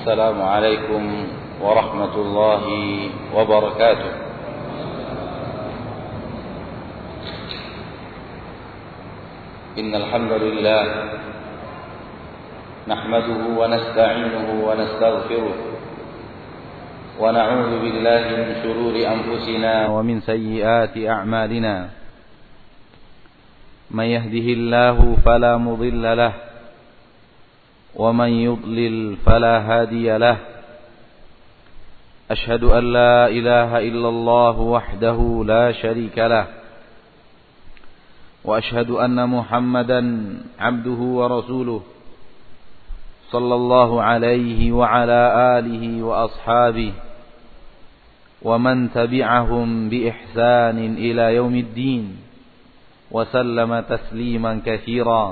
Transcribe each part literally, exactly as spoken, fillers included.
السلام عليكم ورحمة الله وبركاته. إن الحمد لله نحمده ونستعينه ونستغفره ونعوذ بالله من شرور أنفسنا ومن سيئات أعمالنا. من يهده الله فلا مضل له ومن يضلل فلا هادي له. أشهد أن لا إله إلا الله وحده لا شريك له وأشهد أن محمدا عبده ورسوله صلى الله عليه وعلى آله وأصحابه ومن تبعهم بإحسان إلى يوم الدين وسلم تسليما كثيرا.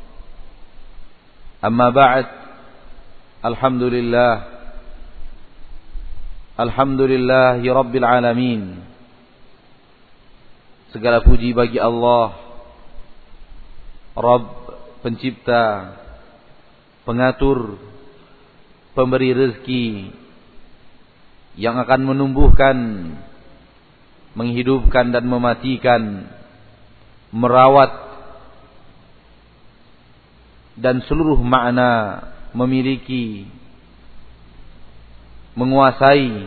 أما بعد، الحمد لله الحمد لله رب العالمين. Segala puji bagi Allah, Rabb, pencipta, pengatur, pemberi rezeki, yang akan menumbuhkan, menghidupkan dan mematikan, merawat, dan seluruh makna memiliki, menguasai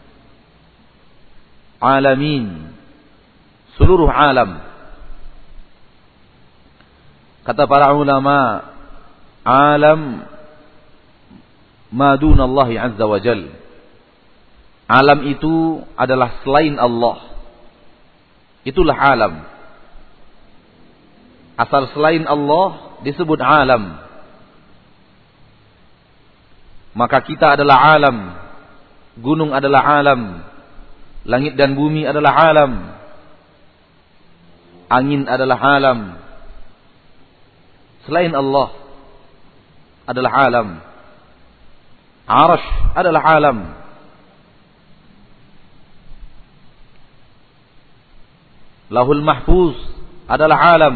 alamin, seluruh alam. Kata para ulama, alam madunallahi azza wa jal. Alam itu adalah selain Allah. Itulah alam. Asal selain Allah disebut alam. Maka kita adalah alam. Gunung adalah alam. Langit dan bumi adalah alam. Angin adalah alam. Selain Allah adalah alam. Arasy adalah alam. Lauhul Mahfuz adalah alam.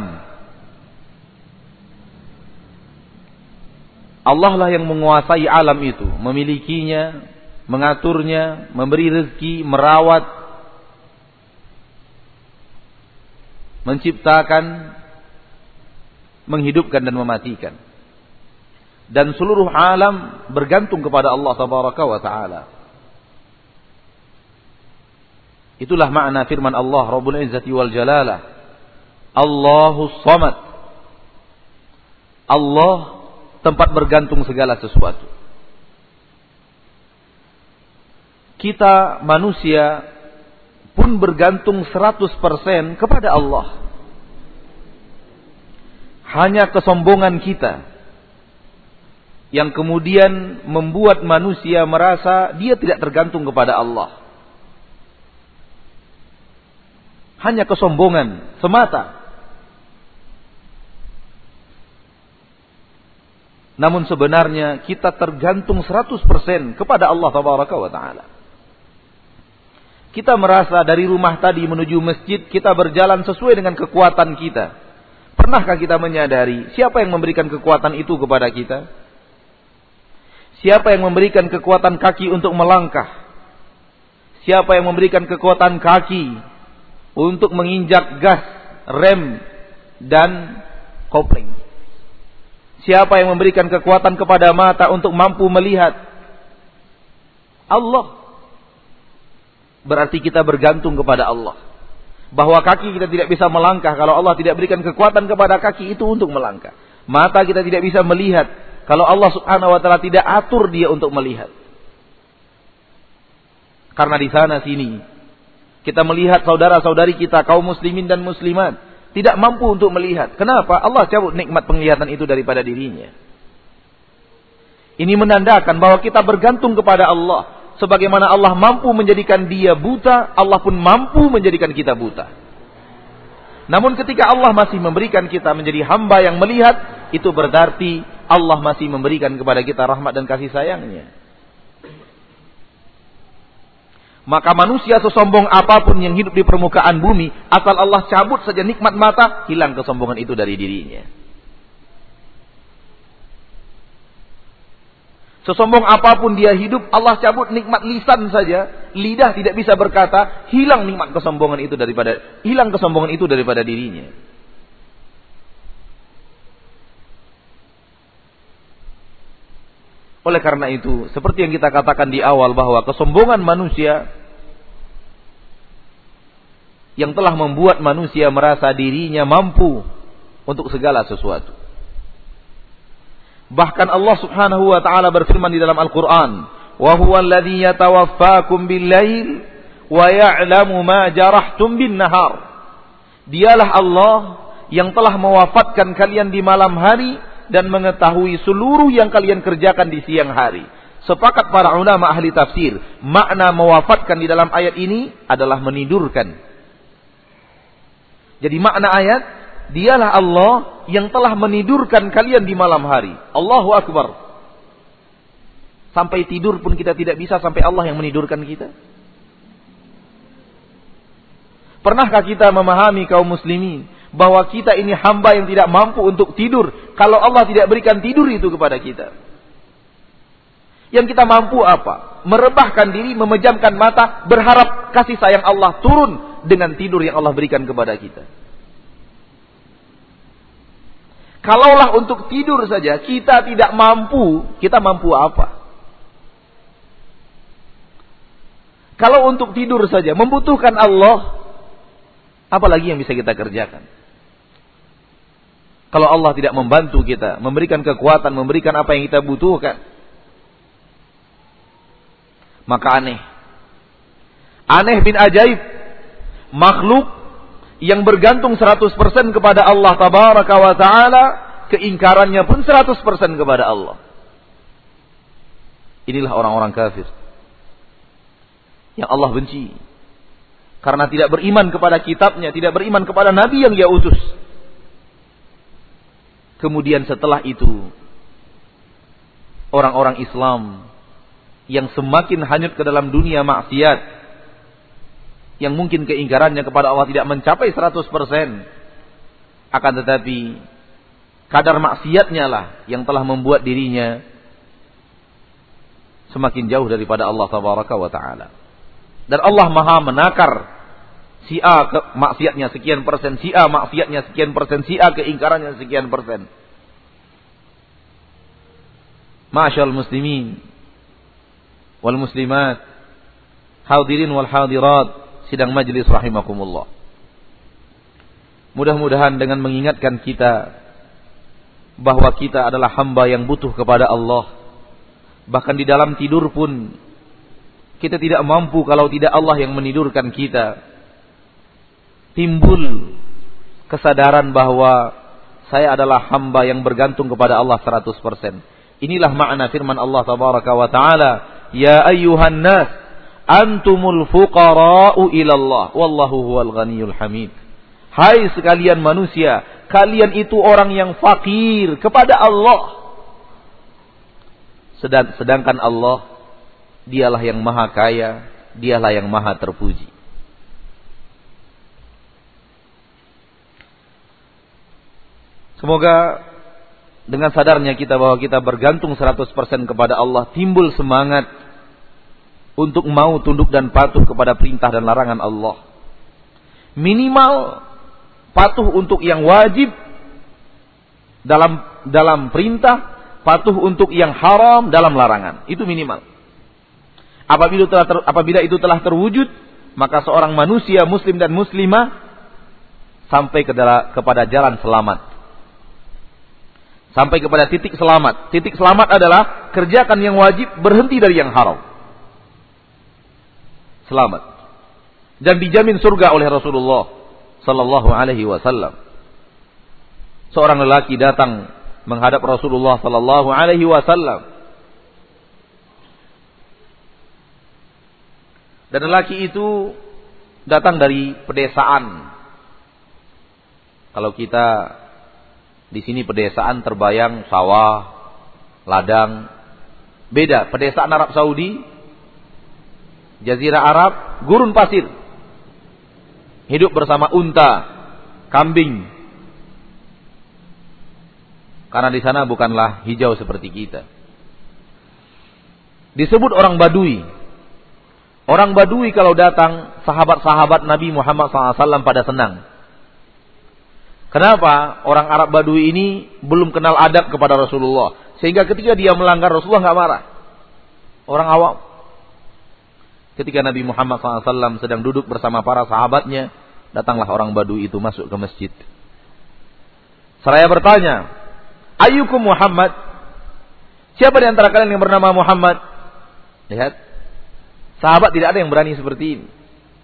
Allah lah yang menguasai alam itu, memilikinya, mengaturnya, memberi rezeki, merawat, menciptakan, menghidupkan dan mematikan. Dan seluruh alam bergantung kepada Allah tabaraka wa taala. Itulah makna firman Allah Rabbul Izzati wal Jalalah. Allahus Samad. Allah tempat bergantung segala sesuatu. Kita manusia pun bergantung seratus persen kepada Allah. Hanya kesombongan kita yang kemudian membuat manusia merasa dia tidak tergantung kepada Allah. Hanya kesombongan semata. Namun sebenarnya kita tergantung seratus persen kepada Allah tabaraka wa taala. Kita merasa dari rumah tadi menuju masjid kita berjalan sesuai dengan kekuatan kita. Pernahkah kita menyadari siapa yang memberikan kekuatan itu kepada kita? Siapa yang memberikan kekuatan kaki untuk melangkah? Siapa yang memberikan kekuatan kaki untuk menginjak gas, rem, dan kopling? Siapa yang memberikan kekuatan kepada mata untuk mampu melihat? Allah. Berarti kita bergantung kepada Allah. Bahwa kaki kita tidak bisa melangkah kalau Allah tidak berikan kekuatan kepada kaki itu untuk melangkah. Mata kita tidak bisa melihat kalau Allah subhanahu wa ta'ala tidak atur dia untuk melihat. Karena di sana sini kita melihat saudara-saudari kita, kaum muslimin dan muslimat, tidak mampu untuk melihat. Kenapa? Allah cabut nikmat penglihatan itu daripada dirinya. Ini menandakan bahwa kita bergantung kepada Allah. Sebagaimana Allah mampu menjadikan dia buta, Allah pun mampu menjadikan kita buta. Namun ketika Allah masih memberikan kita menjadi hamba yang melihat, itu berarti Allah masih memberikan kepada kita rahmat dan kasih sayangnya. Maka manusia sesombong apapun yang hidup di permukaan bumi, asal Allah cabut saja nikmat mata, hilang kesombongan itu dari dirinya. Sesombong apapun dia hidup, Allah cabut nikmat lisan saja, lidah tidak bisa berkata, hilang nikmat kesombongan itu daripada hilang kesombongan itu daripada dirinya. Oleh karena itu, seperti yang kita katakan di awal bahwa kesombongan manusia yang telah membuat manusia merasa dirinya mampu untuk segala sesuatu. Bahkan Allah Subhanahu wa taala berfirman di dalam Al-Qur'an, "Wa huwa alladhi yatawaffakum bil-lail wa ya'lamu ma jarahtum bin-nahar." Dialah Allah yang telah mewafatkan kalian di malam hari dan mengetahui seluruh yang kalian kerjakan di siang hari. Sepakat para ulama ahli tafsir, makna mewafatkan di dalam ayat ini adalah menidurkan. Jadi makna ayat, dialah Allah yang telah menidurkan kalian di malam hari. Allahu Akbar. Sampai tidur pun kita tidak bisa sampai Allah yang menidurkan kita. Pernahkah kita memahami kaum muslimin bahwa kita ini hamba yang tidak mampu untuk tidur kalau Allah tidak berikan tidur itu kepada kita? Yang kita mampu apa? Merebahkan diri, memejamkan mata, berharap kasih sayang Allah turun dengan tidur yang Allah berikan kepada kita. Kalaulah untuk tidur saja kita tidak mampu, kita mampu apa? Kalau untuk tidur saja membutuhkan Allah, apalagi yang bisa kita kerjakan? Kalau Allah tidak membantu kita, memberikan kekuatan, memberikan apa yang kita butuhkan, maka aneh. Aneh bin ajaib, makhluk yang bergantung seratus persen kepada Allah Tabaraka wa Ta'ala, keingkarannya pun seratus persen kepada Allah. Inilah orang-orang kafir yang Allah benci karena tidak beriman kepada kitabnya, tidak beriman kepada nabi yang dia utus. Kemudian setelah itu orang-orang Islam yang semakin hanyut ke dalam dunia maksiat, yang mungkin keingkarannya kepada Allah tidak mencapai seratus persen, akan tetapi kadar maksiatnya lah yang telah membuat dirinya semakin jauh daripada Allah Tabaraka wa Ta'ala. Dan Allah maha menakar, si A ke maksiatnya sekian persen, si A maksiatnya sekian persen, si A keingkarannya sekian persen. Ma'asyarul muslimin wal muslimat, hadirin wal hadirat sidang majlis rahimakumullah. Mudah-mudahan dengan mengingatkan kita bahwa kita adalah hamba yang butuh kepada Allah, bahkan di dalam tidur pun kita tidak mampu kalau tidak Allah yang menidurkan kita, timbul kesadaran bahwa saya adalah hamba yang bergantung kepada Allah seratus persen. Inilah makna firman Allah Tabaraka wa Ta'ala, "Ya ayyuhan nas, antumul fuqara'u ilallah, wallahu huwal ghaniyul hamid." Hai sekalian manusia, kalian itu orang yang fakir kepada Allah. Sedangkan Allah, dialah yang maha kaya, dialah yang maha terpuji. Semoga dengan sadarnya kita bahwa kita bergantung seratus persen kepada Allah, timbul semangat untuk mau tunduk dan patuh kepada perintah dan larangan Allah. Minimal patuh untuk yang wajib dalam dalam perintah, patuh untuk yang haram dalam larangan. Itu minimal. Apabila telah ter, apabila itu telah terwujud, maka seorang manusia muslim dan muslimah sampai ke dala, kepada jalan selamat. Sampai kepada titik selamat. Titik selamat adalah kerjakan yang wajib, berhenti dari yang haram. Selamat. Dan dijamin surga oleh Rasulullah sallallahu alaihi wasallam. Seorang lelaki datang menghadap Rasulullah sallallahu alaihi wasallam. Dan lelaki itu datang dari pedesaan. Kalau kita di sini pedesaan terbayang sawah, ladang. Beda, pedesaan Arab Saudi, Jazirah Arab, gurun pasir. Hidup bersama unta, kambing. Karena di sana bukanlah hijau seperti kita. disebut orang Badui. Orang Badui kalau datang, sahabat-sahabat Nabi Muhammad shallallahu alaihi wasallam pada senang. Kenapa? Orang Arab Badui ini belum kenal adab kepada Rasulullah. Sehingga ketika dia melanggar, Rasulullah nggak marah. Orang awam. Ketika Nabi Muhammad shallallahu alaihi wasallam sedang duduk bersama para sahabatnya, datanglah orang Badui itu masuk ke masjid. Seraya bertanya, Ayyukum Muhammad? Siapa di antara kalian yang bernama Muhammad? Lihat, sahabat tidak ada yang berani seperti ini.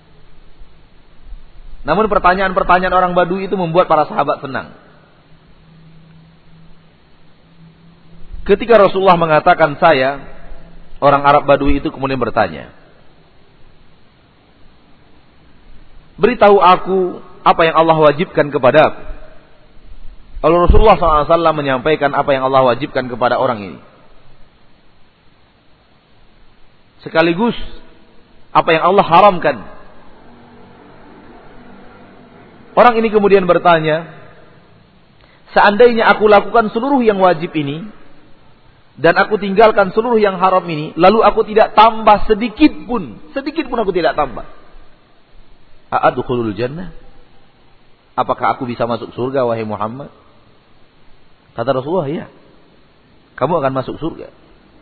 Namun pertanyaan-pertanyaan orang Badui itu membuat para sahabat senang. Ketika Rasulullah mengatakan saya, orang Arab Badui itu kemudian bertanya, beritahu aku apa yang Allah wajibkan kepada aku. Lalu Rasulullah shallallahu alaihi wasallam menyampaikan apa yang Allah wajibkan kepada orang ini. Sekaligus apa yang Allah haramkan. Orang ini kemudian bertanya, seandainya aku lakukan seluruh yang wajib ini, dan aku tinggalkan seluruh yang haram ini, lalu aku tidak tambah sedikit pun, sedikit pun aku tidak tambah, a'adkhulul jannah? Apakah aku bisa masuk surga, wahai Muhammad? Kata Rasulullah, ya, kamu akan masuk surga.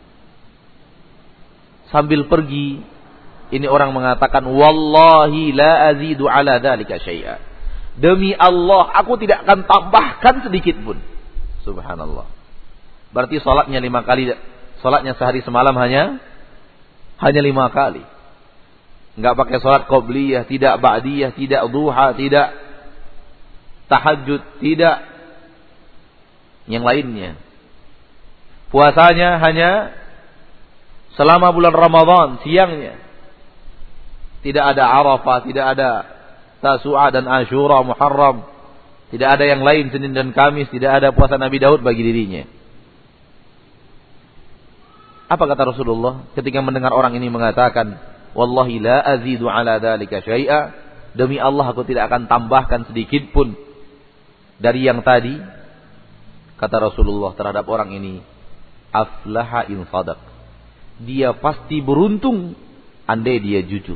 Sambil pergi, ini orang mengatakan, wallahi la azidu ala dzalika syai'a. Demi Allah, aku tidak akan tambahkan sedikit pun. Subhanallah. Berarti salatnya lima kali, salatnya sehari semalam hanya hanya lima kali. Enggak pakai salat qobliyah, tidak ba'diyah, tidak duha, tidak tahajud, tidak yang lainnya. Puasanya hanya selama bulan Ramadan siangnya. Tidak ada Arafah, tidak ada Tasu'a dan Asyura, Muharram. Tidak ada yang lain, Senin dan Kamis. Tidak ada puasa Nabi Daud bagi dirinya. Apa kata Rasulullah ketika mendengar orang ini mengatakan, wallahi la azidu ala dzalika syai'a, demi Allah aku tidak akan tambahkan sedikit pun dari yang tadi. Kata Rasulullah terhadap orang ini, aflaha in sadaq. Dia pasti beruntung andai dia jujur.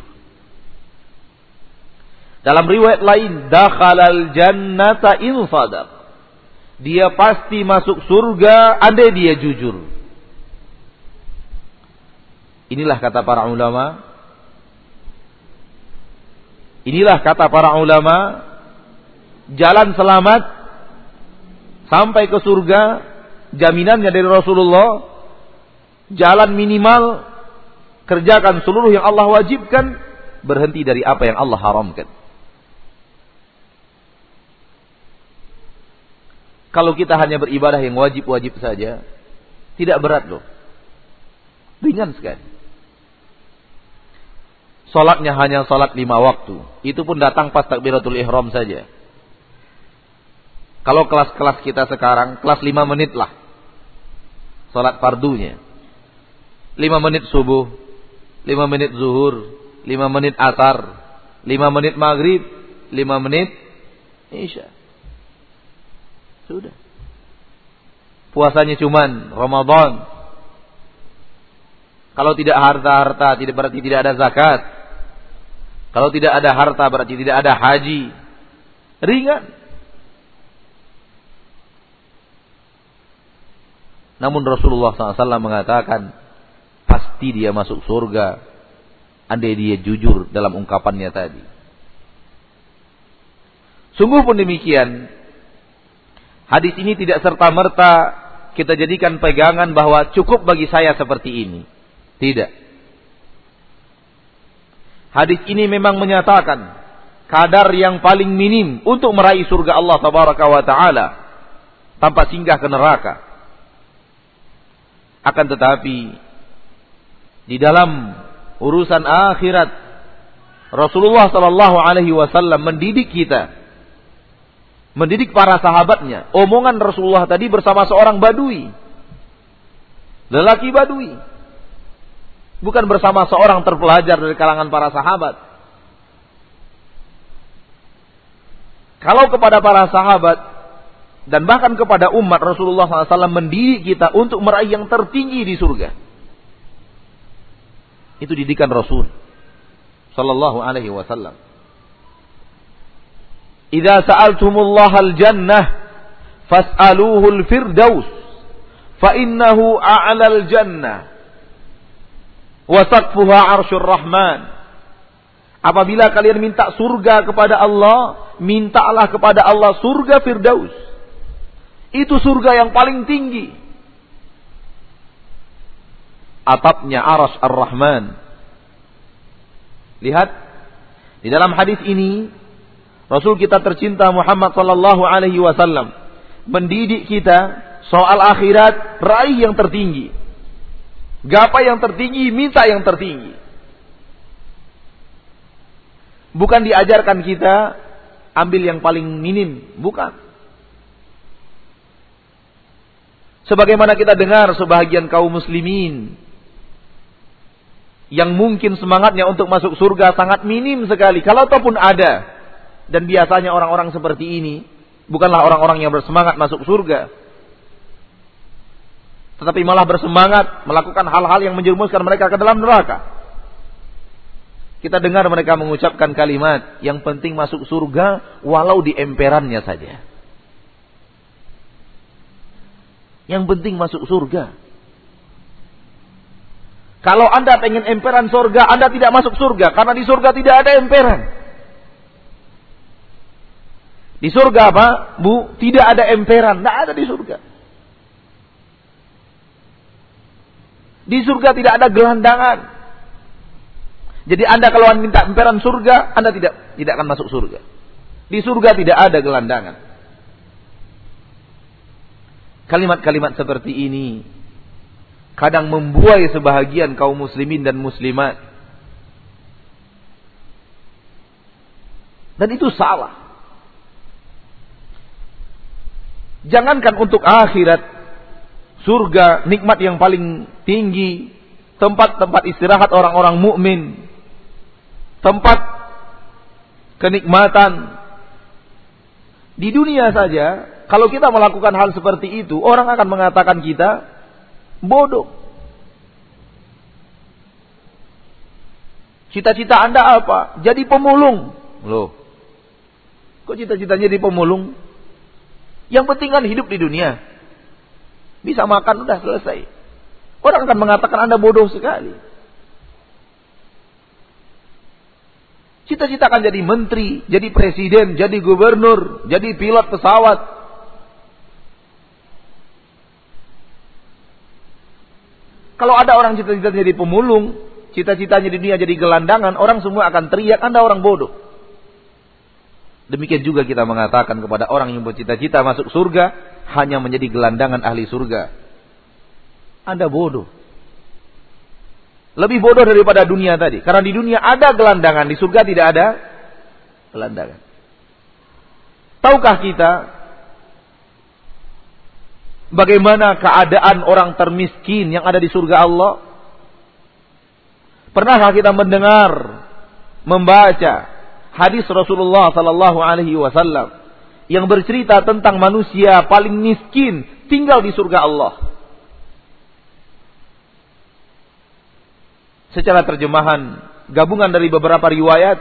Dalam riwayat lain, dakhalal jannata in sadaq. Dia pasti masuk surga andai dia jujur. Inilah kata para ulama. Inilah kata para ulama, jalan selamat sampai ke surga, jaminannya dari Rasulullah, jalan minimal kerjakan seluruh yang Allah wajibkan, berhenti dari apa yang Allah haramkan. Kalau kita hanya beribadah yang wajib-wajib saja, tidak berat loh. Ringan sekali. Salatnya hanya salat lima waktu. Itu pun datang pas takbiratul ihram saja. Kalau kelas-kelas kita sekarang, kelas lima menit lah. Salat fardunya. lima menit subuh, lima menit zuhur, lima menit asar, lima menit maghrib, lima menit isya. Sudah. Puasanya cuman Ramadan. Kalau tidak harta-harta, tidak berarti tidak ada zakat. Kalau tidak ada harta berarti tidak ada haji. Ringan. Namun Rasulullah shallallahu alaihi wasallam mengatakan, pasti dia masuk surga andai dia jujur dalam ungkapannya tadi. Sungguh pun demikian, hadis ini tidak serta-merta kita jadikan pegangan bahwa cukup bagi saya seperti ini. Tidak. Hadis ini memang menyatakan kadar yang paling minim untuk meraih surga Allah tabaraka wa taala tanpa singgah ke neraka. Akan tetapi di dalam urusan akhirat, Rasulullah sallallahu alaihi wasallam mendidik kita, mendidik para sahabatnya. Omongan Rasulullah tadi bersama seorang badui, lelaki badui, bukan bersama seorang terpelajar dari kalangan para sahabat. Kalau kepada para sahabat dan bahkan kepada umat, Rasulullah shallallahu alaihi wasallam mendidik kita untuk meraih yang tertinggi di surga. Itu didikan Rasul sallallahu alaihi wasallam. Idza sa'altumullaha al-jannah fas'aluhu al-firdaus fa innahu a'lal jannah wa saqfuha 'arsyur rahman. Apabila kalian minta surga kepada Allah, mintalah kepada Allah surga Firdaus. Itu surga yang paling tinggi. Atapnya Arsy Ar-Rahman. Lihat, di dalam hadis ini Rasul kita tercinta Muhammad sallallahu alaihi wasallam mendidik kita soal akhirat, raih yang tertinggi. Gapai yang tertinggi, minta yang tertinggi. Bukan diajarkan kita ambil yang paling minim, bukan. Sebagaimana kita dengar sebahagian kaum muslimin yang mungkin semangatnya untuk masuk surga sangat minim sekali, kalau ataupun ada. Dan biasanya orang-orang seperti ini bukanlah orang-orang yang bersemangat masuk surga, tetapi malah bersemangat melakukan hal-hal yang menjerumuskan mereka ke dalam neraka. Kita dengar mereka mengucapkan kalimat, yang penting masuk surga walau di emperannya saja. Yang penting masuk surga. Kalau Anda pengen emperan surga, Anda tidak masuk surga. Karena di surga tidak ada emperan. Di surga apa, Bu? Tidak ada emperan. Tidak ada di surga. Di surga tidak ada gelandangan. Jadi Anda kalau minta emperan surga, Anda tidak tidak akan masuk surga. Di surga tidak ada gelandangan. Kalimat-kalimat seperti ini kadang membuai sebahagian kaum muslimin dan muslimat. Dan itu salah. Jangankan untuk akhirat, surga, nikmat yang paling tinggi, tempat-tempat istirahat orang-orang mukmin, tempat kenikmatan. Di dunia saja, kalau kita melakukan hal seperti itu, orang akan mengatakan kita bodoh. Cita-cita Anda apa? Jadi pemulung. Loh, kok cita-citanya jadi pemulung? Yang penting kan hidup di dunia. Bisa makan, udah selesai. Orang akan mengatakan Anda bodoh sekali. Cita-cita akan jadi menteri, jadi presiden, jadi gubernur, jadi pilot pesawat. Kalau ada orang cita-cita jadi pemulung, cita-citanya di dunia jadi gelandangan, orang semua akan teriak, Anda orang bodoh. Demikian juga kita mengatakan kepada orang yang bercita-cita masuk surga, hanya menjadi gelandangan ahli surga. Anda bodoh. Lebih bodoh daripada dunia tadi. Karena di dunia ada gelandangan, di surga tidak ada gelandangan. Tahukah kita bagaimana keadaan orang termiskin yang ada di surga Allah? Pernahkah kita mendengar, membaca hadis Rasulullah sallallahu alaihi wasallam yang bercerita tentang manusia paling miskin tinggal di surga Allah? Secara terjemahan gabungan dari beberapa riwayat,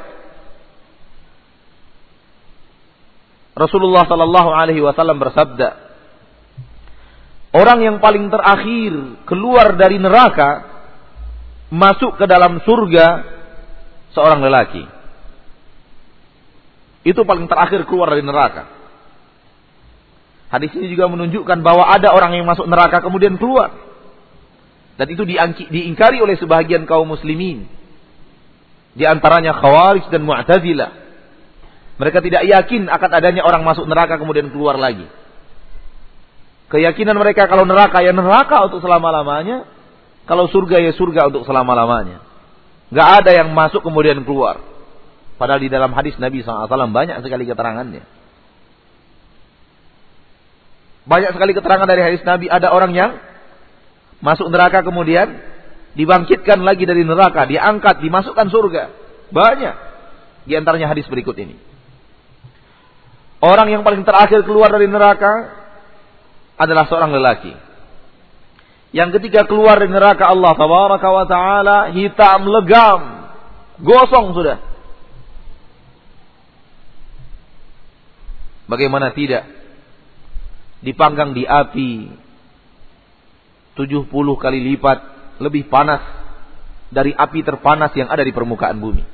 Rasulullah sallallahu alaihi wasallam bersabda, orang yang paling terakhir keluar dari neraka masuk ke dalam surga seorang lelaki. Itu paling terakhir keluar dari neraka. Hadis ini juga menunjukkan bahwa ada orang yang masuk neraka kemudian keluar. Dan itu diingkari oleh sebahagian kaum muslimin. Di antaranya Khawarij dan Mu'tazilah. Mereka tidak yakin akan adanya orang masuk neraka kemudian keluar lagi. Keyakinan mereka kalau neraka ya neraka untuk selama-lamanya. Kalau surga ya surga untuk selama-lamanya. Gak ada yang masuk kemudian keluar. Padahal di dalam hadis Nabi shallallahu alaihi wasallam banyak sekali keterangannya. Banyak sekali keterangan dari hadis Nabi. Ada orang yang masuk neraka kemudian dibangkitkan lagi dari neraka, diangkat, dimasukkan surga. Banyak. Di antaranya hadis berikut ini. Orang yang paling terakhir keluar dari neraka adalah seorang lelaki Yang ketika keluar dari neraka Allah tabaraka wa taala hitam legam, gosong sudah. Bagaimana tidak? Dipanggang di api tujuh puluh kali lipat lebih panas dari api terpanas yang ada di permukaan bumi.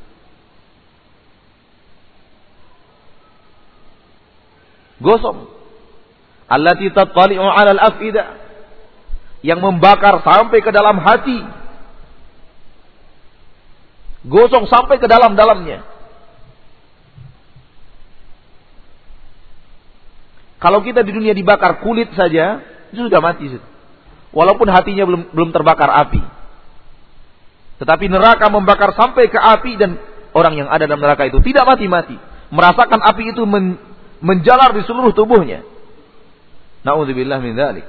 Gosong. Allati tattali'u 'ala al-af'idah, yang membakar sampai ke dalam hati. Gosong sampai ke dalam-dalamnya. Kalau kita di dunia dibakar kulit saja, itu sudah mati. Walaupun hatinya belum belum terbakar api. Tetapi neraka membakar sampai ke api dan orang yang ada dalam neraka itu tidak mati-mati. Merasakan api itu men, menjalar di seluruh tubuhnya. Na'udzubillah min dzalik.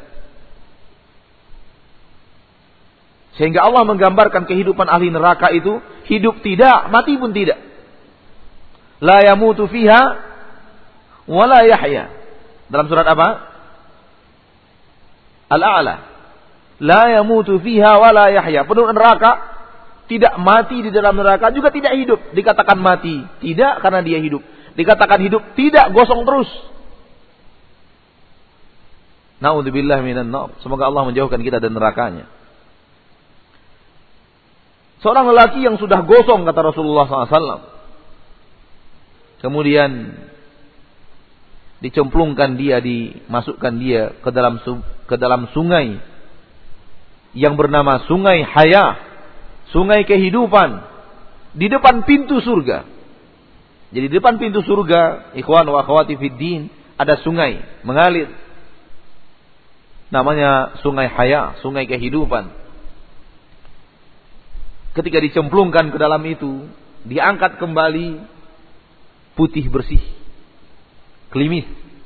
Sehingga Allah menggambarkan kehidupan ahli neraka itu hidup tidak, mati pun tidak. La yamutu fiha wa la yahya. Dalam surat apa? Al-A'la. La yamutu fiha wa la yahya. Penduduk neraka tidak mati di dalam neraka, juga tidak hidup. Dikatakan mati, tidak karena dia hidup. Dikatakan hidup, tidak, gosong terus. Na'udzubillah minan nar. Semoga Allah menjauhkan kita dari nerakanya. Seorang lelaki yang sudah gosong, kata Rasulullah shallallahu alaihi wasallam. Kemudian dicemplungkan dia, dimasukkan dia ke dalam ke dalam sungai yang bernama Sungai Haya, sungai kehidupan, di depan pintu surga. Jadi di depan pintu surga, ikhwan wa akhwati fid din, ada sungai mengalir. Namanya Sungai Haya, sungai kehidupan. Ketika dicemplungkan ke dalam itu, diangkat kembali putih bersih, klimis.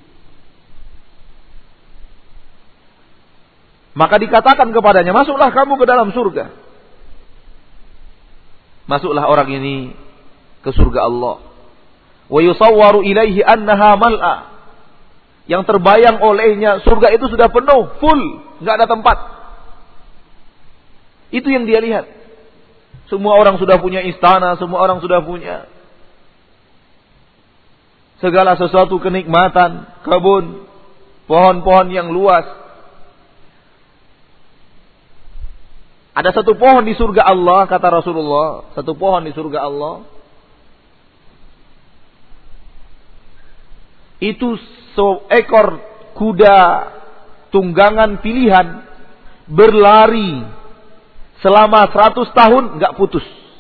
Maka dikatakan kepadanya, masuklah kamu ke dalam surga. Masuklah orang ini ke surga Allah. Wa yusawwaru ilaihi annaha mal'a. Yang terbayang olehnya surga itu sudah penuh, full, enggak ada tempat. Itu yang dia lihat. Semua orang sudah punya istana, semua orang sudah punya segala sesuatu kenikmatan, kebun, pohon-pohon yang luas. Ada satu pohon di surga Allah, kata Rasulullah, satu pohon di surga Allah. Itu seekor kuda tunggangan pilihan berlari selama seratus tahun enggak putus.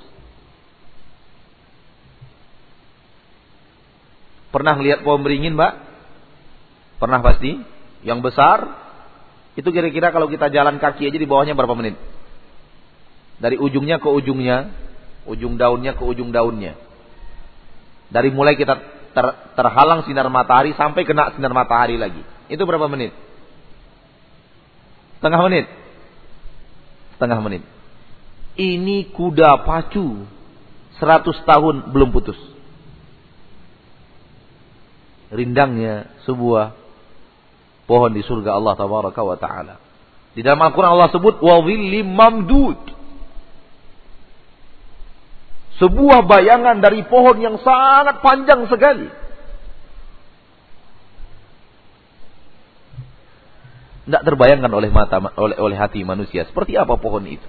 Pernah lihat pohon beringin, Mbak? Pernah pasti? Yang besar, itu kira-kira kalau kita jalan kaki aja di bawahnya berapa menit? Dari ujungnya ke ujungnya, ujung daunnya ke ujung daunnya. Dari mulai kita ter, terhalang sinar matahari sampai kena sinar matahari lagi. Itu berapa menit? Setengah menit. Setengah menit. Ini kuda pacu seratus tahun belum putus. Rindangnya sebuah pohon di surga Allah tabaraka wa taala. Di dalam Al-Quran Allah sebut wa dhillim mamdud. Sebuah bayangan dari pohon yang sangat panjang sekali. Tidak terbayangkan oleh mata, oleh, oleh hati manusia. Seperti apa pohon itu?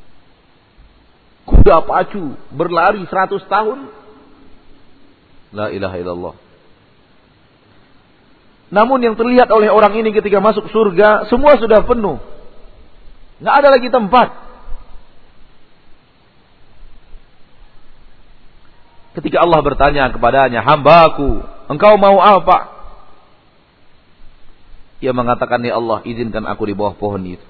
Kuda pacu berlari seratus tahun. La ilaha illallah. Namun yang terlihat oleh orang ini ketika masuk surga, semua sudah penuh. Nggak ada lagi tempat. Ketika Allah bertanya kepadanya, hambaku, engkau mau apa? Ia mengatakan, ya Allah, izinkan aku di bawah pohon itu.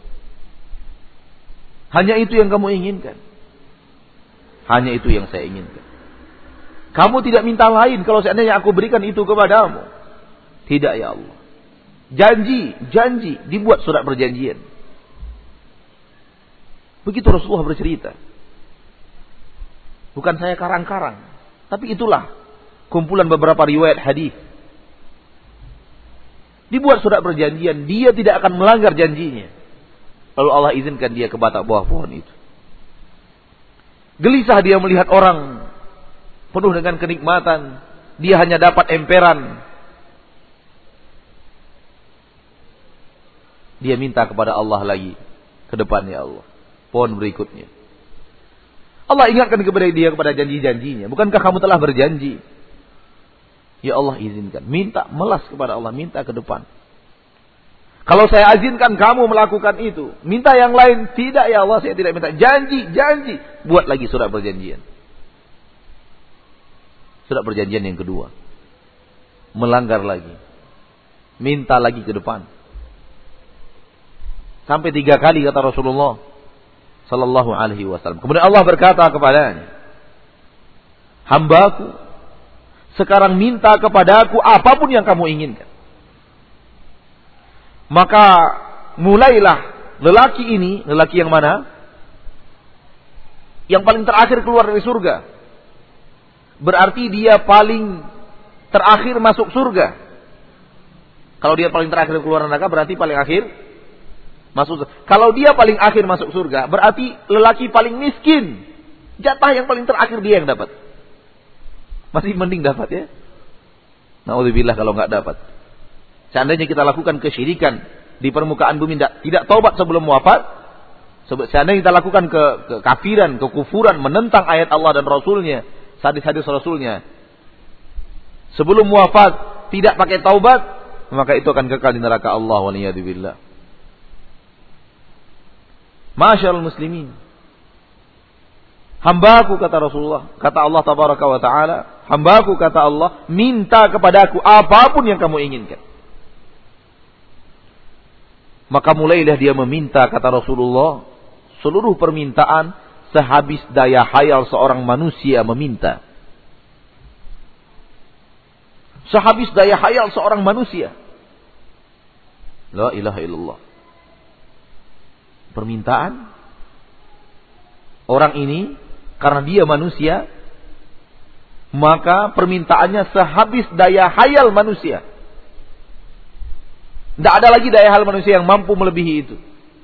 Hanya itu yang kamu inginkan. Hanya itu yang saya inginkan. Kamu tidak minta lain kalau seandainya aku berikan itu kepadamu. Tidak, ya Allah. Janji, janji, dibuat surat perjanjian. Begitu Rasulullah bercerita. Bukan saya karang-karang, tapi itulah kumpulan beberapa riwayat hadis. Dibuat surat perjanjian, dia tidak akan melanggar janjinya. Lalu Allah izinkan dia ke batang bawah pohon itu. Gelisah dia melihat orang penuh dengan kenikmatan. Dia hanya dapat emperan. Dia minta kepada Allah lagi. Ke depannya Allah. Pohon berikutnya. Allah ingatkan kepada dia kepada janji-janjinya. Bukankah kamu telah berjanji? Ya Allah izinkan. Minta melas kepada Allah. Minta ke depan. Kalau saya izinkan kamu melakukan itu. Minta yang lain. Tidak ya Allah saya tidak minta. Janji, janji. Buat lagi surat perjanjian. Surat perjanjian yang kedua. Melanggar lagi. Minta lagi ke depan. Sampai tiga kali kata Rasulullah sallallahu alaihi wasallam. Kemudian Allah berkata kepadanya, hambaku, sekarang minta kepadaku apapun yang kamu inginkan. Maka mulailah lelaki ini, lelaki yang mana? Yang paling terakhir keluar dari surga. Berarti dia paling terakhir masuk surga. Kalau dia paling terakhir keluar neraka berarti paling akhir masuk surga. Kalau dia paling akhir masuk surga, berarti lelaki paling miskin. Jatah yang paling terakhir dia yang dapat. Masih mending dapat ya. Naudzubillah kalau nggak dapat. Seandainya kita lakukan kesyirikan di permukaan bumi, tidak, tidak taubat sebelum wafat. Seandainya kita lakukan ke, kekafiran, kekufuran, menentang ayat Allah dan Rasulnya, hadis-hadis Rasulnya, sebelum wafat tidak pakai taubat, maka itu akan kekal di neraka Allah waliyadzubillah. Masyaallah muslimin. Hambaku kata Rasulullah, kata Allah tabaraka wa taala, hambaku kata Allah, minta kepadaku apapun yang kamu inginkan. Maka mulailah dia meminta kata Rasulullah, seluruh permintaan sehabis daya hayal seorang manusia meminta. Sehabis daya hayal seorang manusia. La ilaha illallah. Permintaan orang ini karena dia manusia, maka permintaannya sehabis daya hayal manusia. Tidak ada lagi daya hayal manusia yang mampu melebihi itu.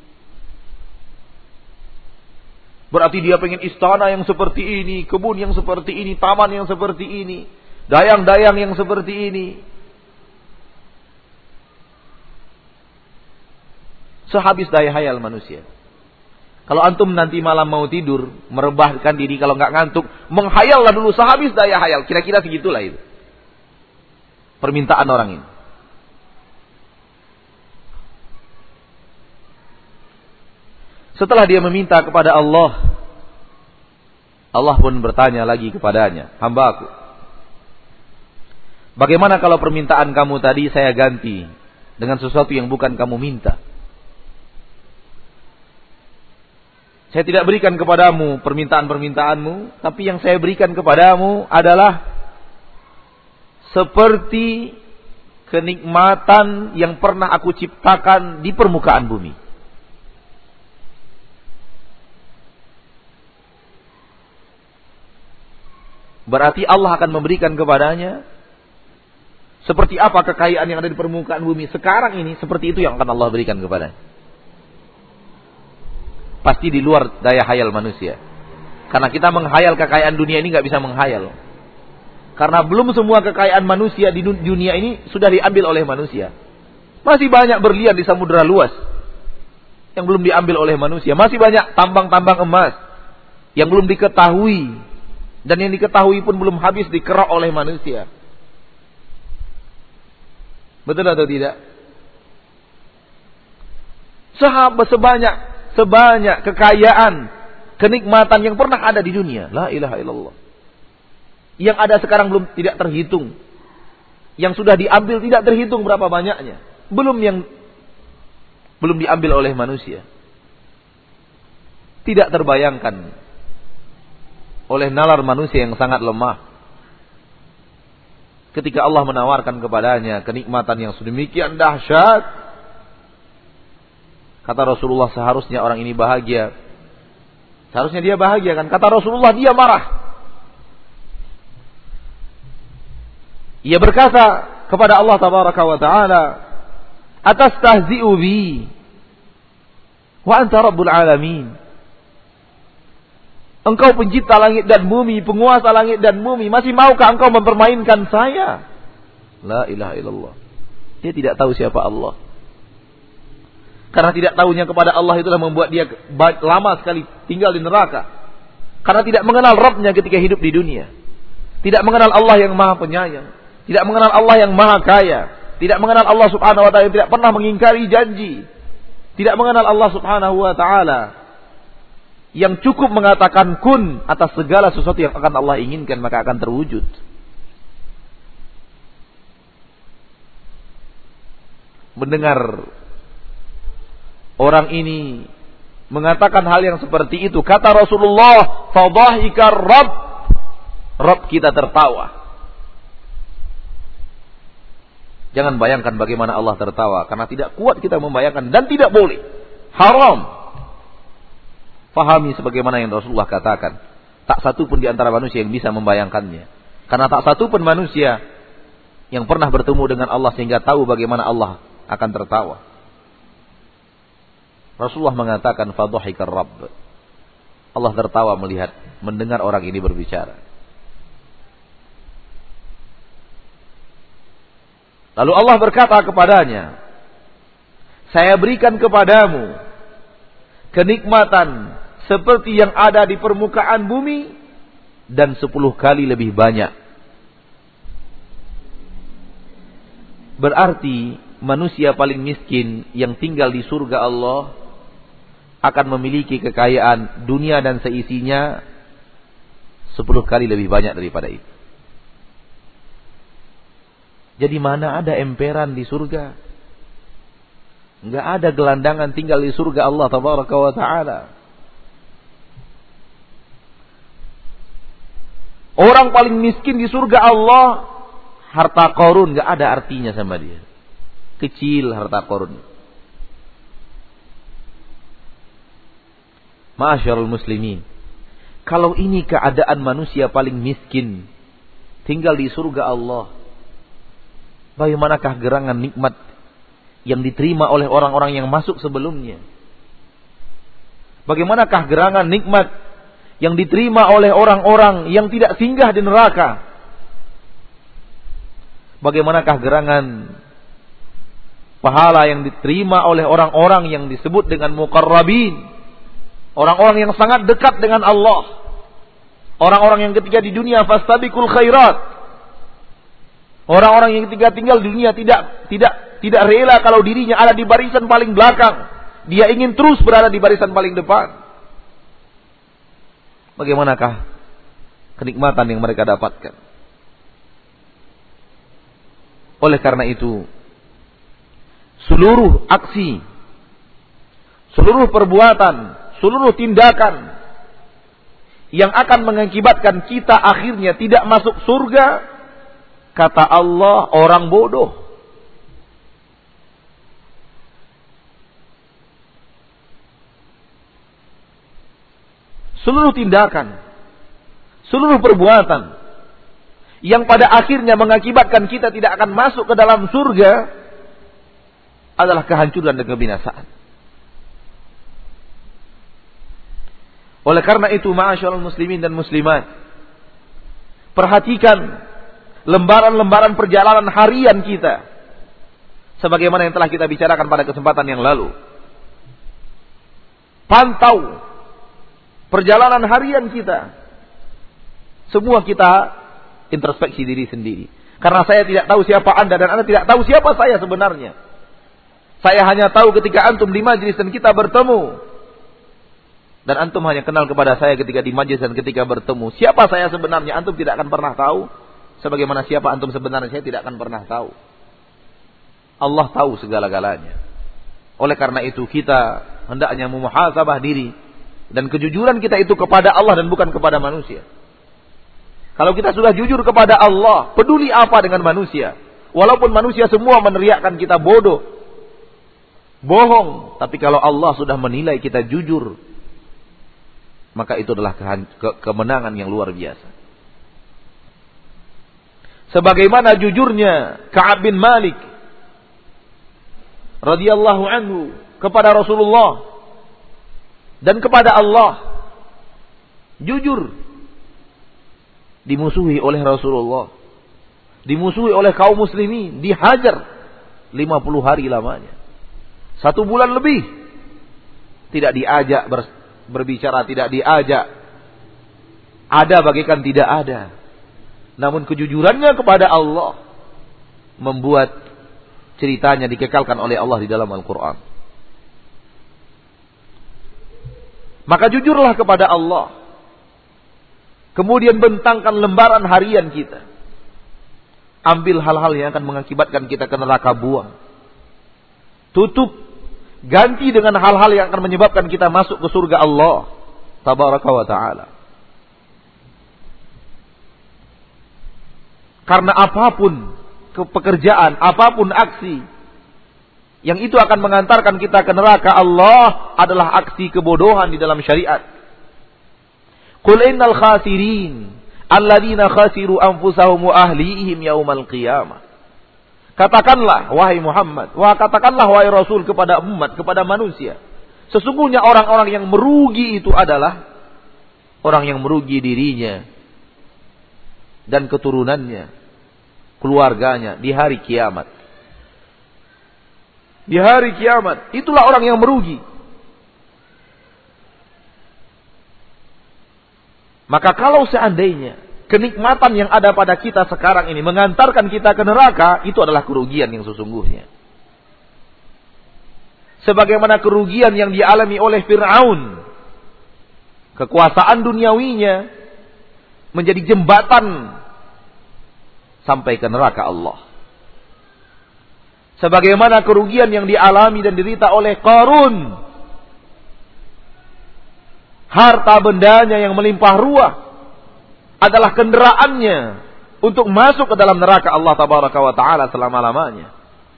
Berarti dia pengen istana yang seperti ini, kebun yang seperti ini, taman yang seperti ini, dayang-dayang yang seperti ini. Sehabis daya hayal manusia. Kalau antum nanti malam mau tidur, merebahkan diri kalau nggak ngantuk, menghayallah dulu sehabis daya hayal. Kira-kira segitulah itu. Permintaan orang ini. Setelah dia meminta kepada Allah, Allah pun bertanya lagi kepadanya, hambaku, bagaimana kalau permintaan kamu tadi saya ganti dengan sesuatu yang bukan kamu minta? Saya tidak berikan kepadamu permintaan-permintaanmu, tapi yang saya berikan kepadamu adalah seperti kenikmatan yang pernah aku ciptakan di permukaan bumi. Berarti Allah akan memberikan kepadanya seperti apa kekayaan yang ada di permukaan bumi sekarang ini, seperti itu yang akan Allah berikan kepadanya. Pasti di luar daya hayal manusia. Karena kita menghayal kekayaan dunia ini nggak bisa menghayal. Karena belum semua kekayaan manusia di dunia ini sudah diambil oleh manusia. Masih banyak berlian di samudera luas yang belum diambil oleh manusia. Masih banyak tambang-tambang emas yang belum diketahui. Dan yang diketahui pun belum habis dikerok oleh manusia. Betul atau tidak? Sahabat sebanyak sebanyak kekayaan, kenikmatan yang pernah ada di dunia, la ilaha illallah, yang ada sekarang belum tidak terhitung. Yang sudah diambil tidak terhitung berapa banyaknya. Belum yang belum diambil oleh manusia. Tidak terbayangkan oleh nalar manusia yang sangat lemah. Ketika Allah menawarkan kepadanya kenikmatan yang sedemikian dahsyat, kata Rasulullah seharusnya orang ini bahagia. Seharusnya dia bahagia kan? Kata Rasulullah dia marah. Ia berkata kepada Allah tabaraka wa taala, "Atastahzi'u bi? Wa anta rabbul alamin. Engkau pencipta langit dan bumi, penguasa langit dan bumi, masih maukah engkau mempermainkan saya? La ilaha illallah. Dia tidak tahu siapa Allah. Karena tidak tahunya kepada Allah itulah membuat dia lama sekali tinggal di neraka. Karena tidak mengenal Rabbnya ketika hidup di dunia. Tidak mengenal Allah yang maha penyayang. Tidak mengenal Allah yang maha kaya. Tidak mengenal Allah subhanahu wa ta'ala yang tidak pernah mengingkari janji. Tidak mengenal Allah subhanahu wa ta'ala yang cukup mengatakan kun atas segala sesuatu yang akan Allah inginkan maka akan terwujud. Mendengar orang ini mengatakan hal yang seperti itu, kata Rasulullah, fadhahika Rabb, Rabb kita tertawa. Jangan bayangkan bagaimana Allah tertawa, karena tidak kuat kita membayangkan dan tidak boleh, haram. Fahami sebagaimana yang Rasulullah katakan, tak satu pun di antara manusia yang bisa membayangkannya. Karena tak satu pun manusia yang pernah bertemu dengan Allah sehingga tahu bagaimana Allah akan tertawa. Rasulullah mengatakan fadhahikar Rabb. Allah tertawa melihat, mendengar orang ini berbicara. Lalu Allah berkata kepadanya, saya berikan kepadamu kenikmatan seperti yang ada di permukaan bumi dan sepuluh kali lebih banyak. Berarti manusia paling miskin yang tinggal di surga Allah akan memiliki kekayaan dunia dan seisinya sepuluh kali lebih banyak daripada itu. Jadi mana ada emperan di surga? Enggak ada gelandangan tinggal di surga Allah tabaraka wa ta'ala. Orang paling miskin di surga Allah, harta Qarun enggak ada artinya sama dia. Kecil harta Qarun. Ma'asyiral muslimin, kalau ini keadaan manusia paling miskin tinggal di surga Allah, bagaimanakah gerangan nikmat yang diterima oleh orang-orang yang masuk sebelumnya? Bagaimanakah gerangan nikmat yang diterima oleh orang-orang yang tidak singgah di neraka? Bagaimanakah gerangan pahala yang diterima oleh orang-orang yang disebut dengan muqarrabin, orang-orang yang sangat dekat dengan Allah, orang-orang yang ketika di dunia fastabiqul khairat, orang-orang yang ketika tinggal di dunia tidak tidak tidak rela kalau dirinya ada di barisan paling belakang, dia ingin terus berada di barisan paling depan. Bagaimanakah kenikmatan yang mereka dapatkan? Oleh karena itu, seluruh aksi, seluruh perbuatan, seluruh tindakan yang akan mengakibatkan kita akhirnya tidak masuk surga, kata Allah, orang bodoh. Seluruh tindakan, seluruh perbuatan yang pada akhirnya mengakibatkan kita tidak akan masuk ke dalam surga adalah kehancuran dan kebinasaan. Oleh karena itu, ma'asyiral muslimin dan muslimat, perhatikan lembaran-lembaran perjalanan harian kita sebagaimana yang telah kita bicarakan pada kesempatan yang lalu. Pantau perjalanan harian kita. Semua kita introspeksi diri sendiri. Karena saya tidak tahu siapa Anda dan Anda tidak tahu siapa saya sebenarnya. Saya hanya tahu ketika antum di majlis dan kita bertemu. Dan antum hanya kenal kepada saya ketika di majlis dan ketika bertemu. Siapa saya sebenarnya antum tidak akan pernah tahu. Sebagaimana siapa antum sebenarnya saya tidak akan pernah tahu. Allah tahu segala-galanya. Oleh karena itu kita hendaknya memuhasabah diri. Dan kejujuran kita itu kepada Allah dan bukan kepada manusia. Kalau kita sudah jujur kepada Allah, peduli apa dengan manusia? Walaupun manusia semua meneriakkan kita bodoh, bohong, tapi kalau Allah sudah menilai kita jujur, maka itu adalah ke- ke- kemenangan yang luar biasa. Sebagaimana jujurnya Ka'ab bin Malik radhiyallahu anhu kepada Rasulullah dan kepada Allah. Jujur. Dimusuhi oleh Rasulullah, dimusuhi oleh kaum muslimin, dihajar lima puluh hari lamanya. Satu bulan lebih tidak diajak ber, berbicara, tidak diajak. Ada bagaikan tidak ada. Namun kejujurannya kepada Allah membuat ceritanya dikekalkan oleh Allah di dalam Al-Quran. Maka jujurlah kepada Allah. Kemudian bentangkan lembaran harian kita. Ambil hal-hal yang akan mengakibatkan kita ke neraka, buang. Tutup, ganti dengan hal-hal yang akan menyebabkan kita masuk ke surga Allah tabaraka wa ta'ala. Karena apapun pekerjaan, apapun aksi yang itu akan mengantarkan kita ke neraka Allah adalah aksi kebodohan di dalam syariat. Qul innal khasirin alladzina khasiru anfusahum wa ahlihim yaumal qiyamah. Katakanlah wahai Muhammad, wah katakanlah wahai Rasul kepada umat, kepada manusia, sesungguhnya orang-orang yang merugi itu adalah orang yang merugi dirinya dan keturunannya, keluarganya di hari kiamat. Di hari kiamat, itulah orang yang merugi. Maka kalau seandainya kenikmatan yang ada pada kita sekarang ini mengantarkan kita ke neraka, itu adalah kerugian yang sesungguhnya. Sebagaimana kerugian yang dialami oleh Fir'aun. Kekuasaan duniawinya menjadi jembatan sampai ke neraka Allah. Sebagaimana kerugian yang dialami dan diderita oleh Qarun. Harta bendanya yang melimpah ruah adalah kendaraannya untuk masuk ke dalam neraka Allah tabaraka wa ta'ala selama-lamanya.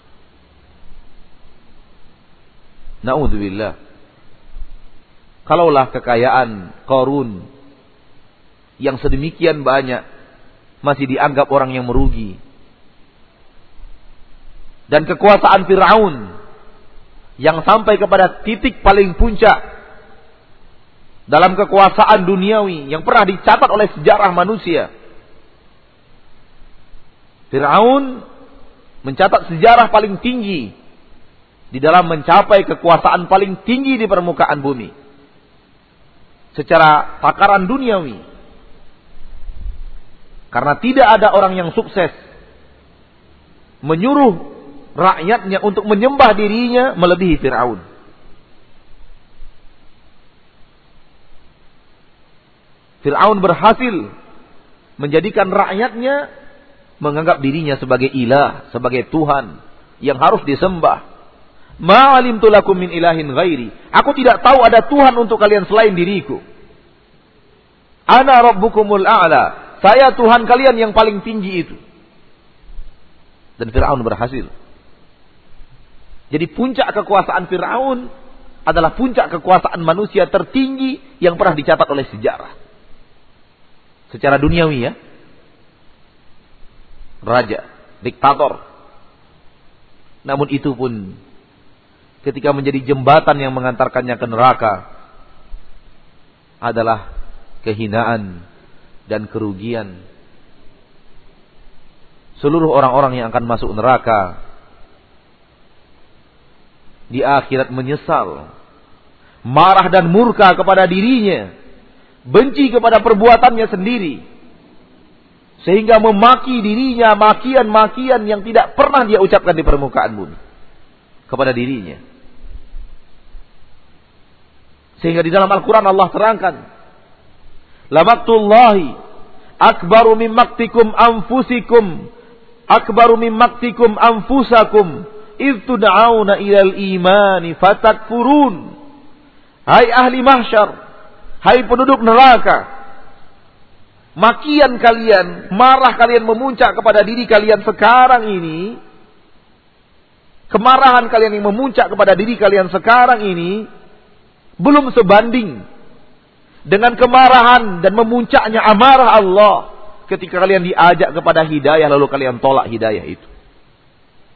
Na'udzubillah. Kalaulah kekayaan Qarun yang sedemikian banyak masih dianggap orang yang merugi, dan kekuasaan Fir'aun yang sampai kepada titik paling puncak dalam kekuasaan duniawi yang pernah dicatat oleh sejarah manusia. Fir'aun mencatat sejarah paling tinggi di dalam mencapai kekuasaan paling tinggi di permukaan bumi secara takaran duniawi. Karena tidak ada orang yang sukses menyuruh rakyatnya untuk menyembah dirinya melebihi Fir'aun. Fir'aun berhasil menjadikan rakyatnya menganggap dirinya sebagai ilah, sebagai Tuhan yang harus disembah. Ma'alimtu lakum min ilahin ghairi. Aku tidak tahu ada Tuhan untuk kalian selain diriku. Ana rabbukumul a'la. Saya Tuhan kalian yang paling tinggi itu. Dan Fir'aun berhasil. Jadi puncak kekuasaan Fir'aun adalah puncak kekuasaan manusia tertinggi yang pernah dicatat oleh sejarah. Secara duniawi ya. Raja, diktator. Namun itu pun ketika menjadi jembatan yang mengantarkannya ke neraka adalah kehinaan dan kerugian. Seluruh orang-orang yang akan masuk neraka di akhirat menyesal, marah dan murka kepada dirinya, benci kepada perbuatannya sendiri, sehingga memaki dirinya makian-makian yang tidak pernah dia ucapkan di permukaan bumi kepada dirinya. Sehingga di dalam Al-Quran Allah terangkan, lamaktullahi akbaru min maktikum anfusikum akbaru min maktikum anfusakum idh tud'auna ilal imani fatakfurun. Hai ahli mahsyar, hai penduduk neraka, makian kalian, marah kalian memuncak kepada diri kalian sekarang ini, kemarahan kalian yang memuncak kepada diri kalian sekarang ini belum sebanding dengan kemarahan dan memuncaknya amarah Allah ketika kalian diajak kepada hidayah lalu kalian tolak hidayah itu.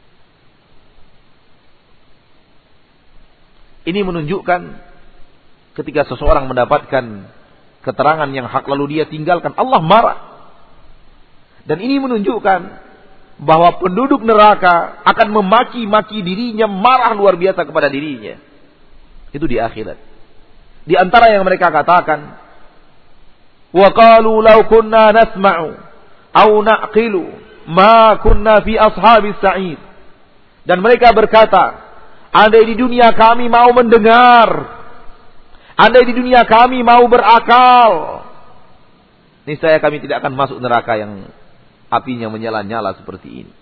Ini menunjukkan ketika seseorang mendapatkan keterangan yang hak lalu dia tinggalkan, Allah marah. Dan ini menunjukkan bahwa penduduk neraka akan memaki-maki dirinya, marah luar biasa kepada dirinya. Itu di akhirat. Di antara yang mereka katakan, wa qalu law kunna nasma'u aw na'qilu ma kunna fi ashabis sa'ir. Dan mereka berkata, andai di dunia kami mau mendengar, andai di dunia kami mau berakal, niscaya kami tidak akan masuk neraka yang apinya menyala-nyala seperti ini.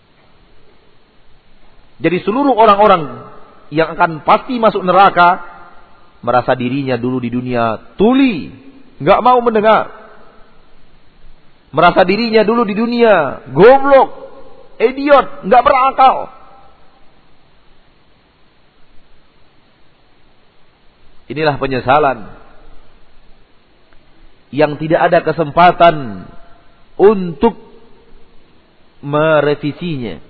Jadi seluruh orang-orang yang akan pasti masuk neraka merasa dirinya dulu di dunia tuli, nggak mau mendengar. Merasa dirinya dulu di dunia goblok, idiot, nggak berakal. Inilah penyesalan yang tidak ada kesempatan untuk merevisinya.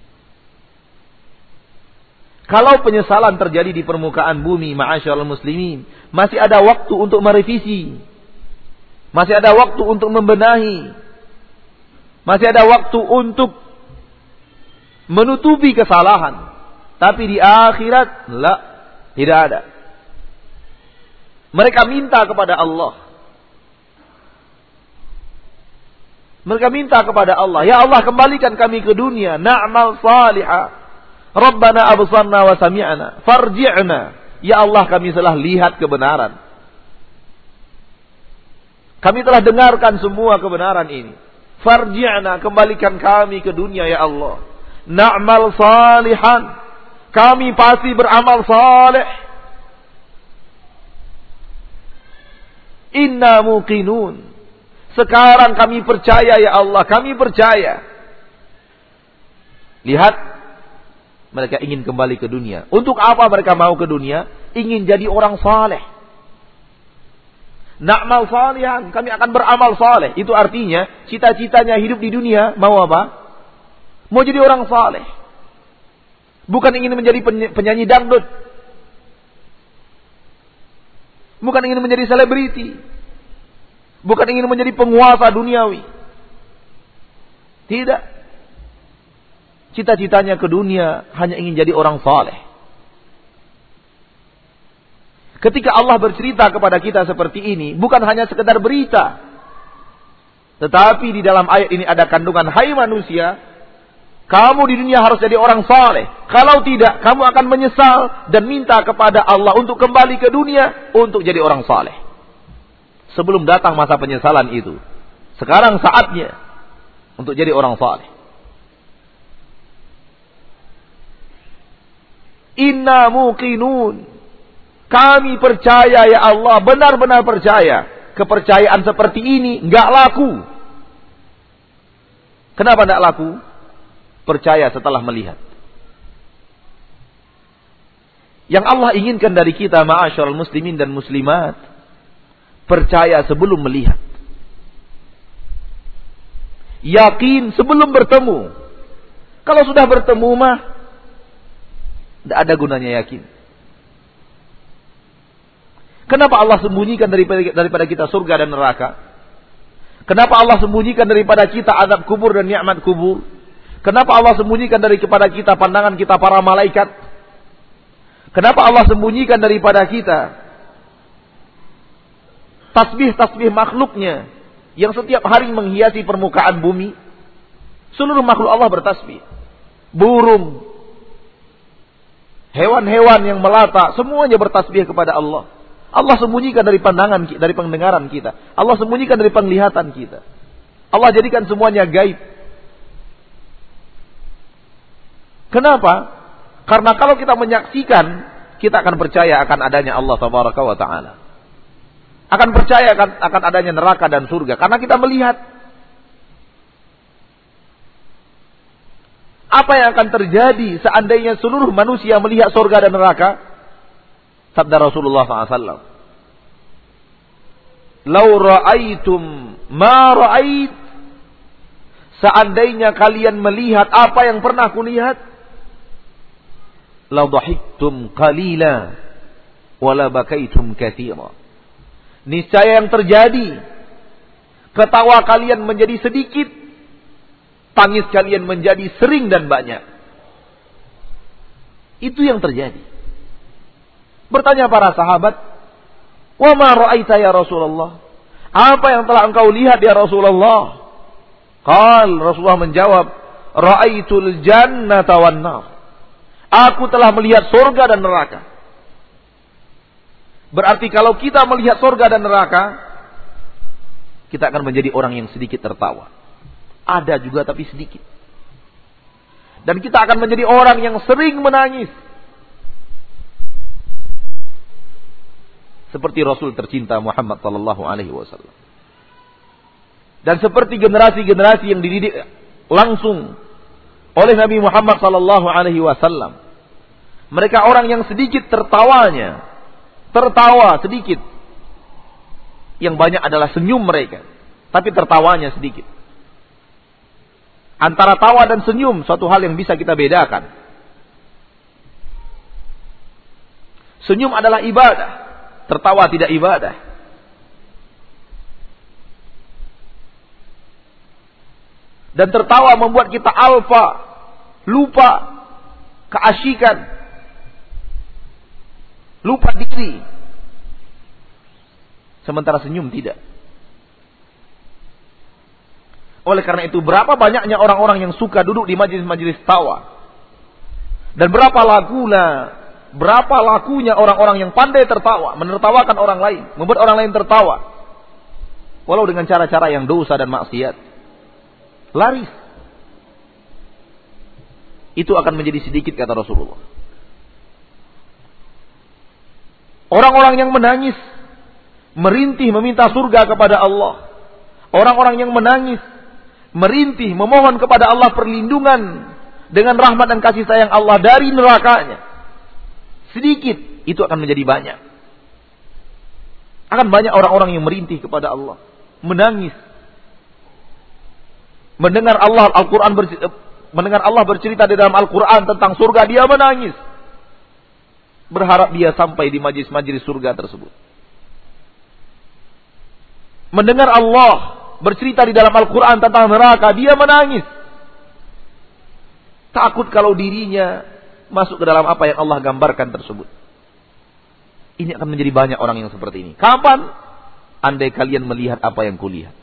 Kalau penyesalan terjadi di permukaan bumi, ma'asyiral muslimin, masih ada waktu untuk merevisi. Masih ada waktu untuk membenahi. Masih ada waktu untuk menutupi kesalahan. Tapi di akhirat, la, tidak ada. Mereka minta kepada Allah. Mereka minta kepada Allah, ya Allah kembalikan kami ke dunia, na'mal salihah. Rabbana absarna wa sami'na, farji'na. Ya Allah kami telah lihat kebenaran. Kami telah dengarkan semua kebenaran ini. Farji'na, kembalikan kami ke dunia ya Allah. Na'mal salihan. Kami pasti beramal saleh. Inna muqinun. Sekarang kami percaya ya Allah, kami percaya. Lihat, mereka ingin kembali ke dunia. Untuk apa mereka mau ke dunia? Ingin jadi orang saleh. Na'mal salihan, kami akan beramal saleh. Itu artinya cita-citanya hidup di dunia mau apa? Mau jadi orang saleh. Bukan ingin menjadi penyanyi dangdut. Bukan ingin menjadi selebriti. Bukan ingin menjadi penguasa duniawi. Tidak. Cita-citanya ke dunia hanya ingin jadi orang saleh. Ketika Allah bercerita kepada kita seperti ini, bukan hanya sekedar berita. Tetapi di dalam ayat ini ada kandungan, hai manusia, kamu di dunia harus jadi orang saleh. Kalau tidak, kamu akan menyesal dan minta kepada Allah untuk kembali ke dunia untuk jadi orang saleh. Sebelum datang masa penyesalan itu. Sekarang saatnya untuk jadi orang saleh. Inna muqinun. Kami percaya ya Allah, benar-benar percaya. Kepercayaan seperti ini enggak laku. Kenapa enggak laku? Percaya setelah melihat. Yang Allah inginkan dari kita, ma'asyiral muslimin dan muslimat, percaya sebelum melihat. Yakin sebelum bertemu. Kalau sudah bertemu mah tidak ada gunanya yakin. Kenapa Allah sembunyikan daripada, daripada kita surga dan neraka? Kenapa Allah sembunyikan daripada kita azab kubur dan nikmat kubur? Kenapa Allah sembunyikan daripada kita pandangan kita para malaikat? Kenapa Allah sembunyikan daripada kita tasbih-tasbih makhluknya yang setiap hari menghiasi permukaan bumi? Seluruh makhluk Allah bertasbih. Burung, hewan-hewan yang melata, semuanya bertasbih kepada Allah. Allah sembunyikan dari pandangan, dari pendengaran kita. Allah sembunyikan dari penglihatan kita. Allah jadikan semuanya gaib. Kenapa? Karena kalau kita menyaksikan, kita akan percaya akan adanya Allah Tabaraka wa Ta'ala. Akan percaya akan, akan adanya neraka dan surga. Karena kita melihat. Apa yang akan terjadi seandainya seluruh manusia melihat surga dan neraka? Sabda Rasulullah shallallahu alaihi wasallam. Lau ra'aitum ma ra'ait. Seandainya kalian melihat apa yang pernah kulihat. La dhahiktum qalila. wala bakaitum katsira. Niscaya yang terjadi, ketawa kalian menjadi sedikit, tangis kalian menjadi sering dan banyak. Itu yang terjadi. Bertanya para sahabat, "Wa ma ra'aita ya Rasulullah?" Apa yang telah engkau lihat ya Rasulullah? Qal, Rasulullah menjawab, "Ra'aitul jannata wan nar." Aku telah melihat surga dan neraka. Berarti kalau kita melihat surga dan neraka, kita akan menjadi orang yang sedikit tertawa. Ada juga tapi sedikit. Dan kita akan menjadi orang yang sering menangis. Seperti Rasul tercinta Muhammad sallallahu alaihi wasallam. Dan seperti generasi-generasi yang dididik langsung oleh Nabi Muhammad sallallahu alaihi wasallam. Mereka orang yang sedikit tertawanya, tertawa sedikit. Yang banyak adalah senyum mereka, tapi tertawanya sedikit. Antara tawa dan senyum suatu hal yang bisa kita bedakan. Senyum adalah ibadah, tertawa tidak ibadah. Dan tertawa membuat kita alfa, lupa keasyikan, lupa diri. Sementara senyum tidak. Oleh karena itu, berapa banyaknya orang-orang yang suka duduk di majelis-majelis tawa. Dan berapa lakunya, berapa lakunya orang-orang yang pandai tertawa, menertawakan orang lain, membuat orang lain tertawa. Walau dengan cara-cara yang dosa dan maksiat. Laris. Itu akan menjadi sedikit, kata Rasulullah. Orang-orang yang menangis, merintih meminta surga kepada Allah. Orang-orang yang menangis, merintih memohon kepada Allah perlindungan dengan rahmat dan kasih sayang Allah dari nerakanya. Sedikit, itu akan menjadi banyak. Akan banyak orang-orang yang merintih kepada Allah, menangis. Mendengar Allah Al-Quran mendengar Allah bercerita di dalam Al-Quran tentang surga, dia menangis. Berharap dia sampai di majlis-majlis surga tersebut. Mendengar Allah bercerita di dalam Al-Quran tentang neraka, dia menangis. Takut kalau dirinya masuk ke dalam apa yang Allah gambarkan tersebut. Ini akan menjadi banyak orang yang seperti ini. Kapan? Andai kalian melihat apa yang kulihat.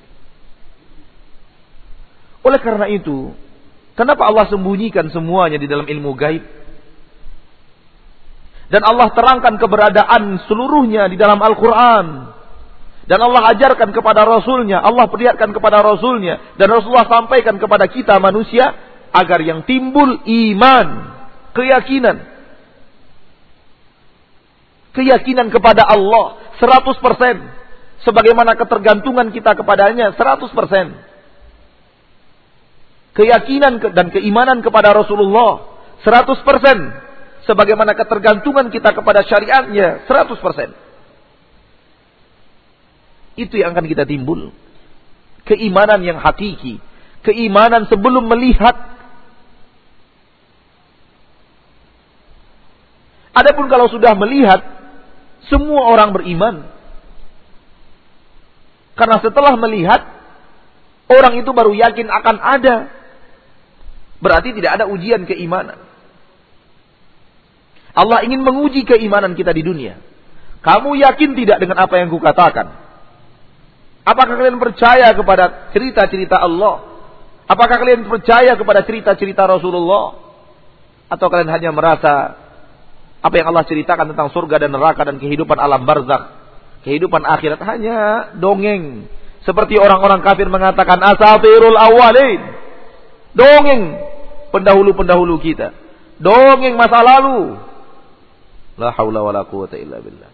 Oleh karena itu, kenapa Allah sembunyikan semuanya di dalam ilmu gaib? Dan Allah terangkan keberadaan seluruhnya di dalam Al-Quran. Dan Allah ajarkan kepada Rasulnya, Allah perlihatkan kepada Rasulnya, dan Rasulullah sampaikan kepada kita manusia, agar yang timbul iman, keyakinan. Keyakinan kepada Allah seratus persen. Sebagaimana ketergantungan kita kepadanya seratus persen. Keyakinan dan keimanan kepada Rasulullah seratus persen. Sebagaimana ketergantungan kita kepada syariatnya seratus persen. Itu yang akan kita timbul. Keimanan yang hakiki. Keimanan sebelum melihat. Adapun kalau sudah melihat, semua orang beriman. Karena setelah melihat, orang itu baru yakin akan ada. Berarti tidak ada ujian keimanan. Allah ingin menguji keimanan kita di dunia. Kamu yakin tidak dengan apa yang kukatakan? Apakah kalian percaya kepada cerita-cerita Allah? Apakah kalian percaya kepada cerita-cerita Rasulullah? Atau kalian hanya merasa apa yang Allah ceritakan tentang surga dan neraka dan kehidupan alam barzakh, kehidupan akhirat hanya dongeng? Seperti orang-orang kafir mengatakan asatirul awwalin. Dongeng pendahulu-pendahulu kita. Dongeng masa lalu. La haula wala quwata illa billah.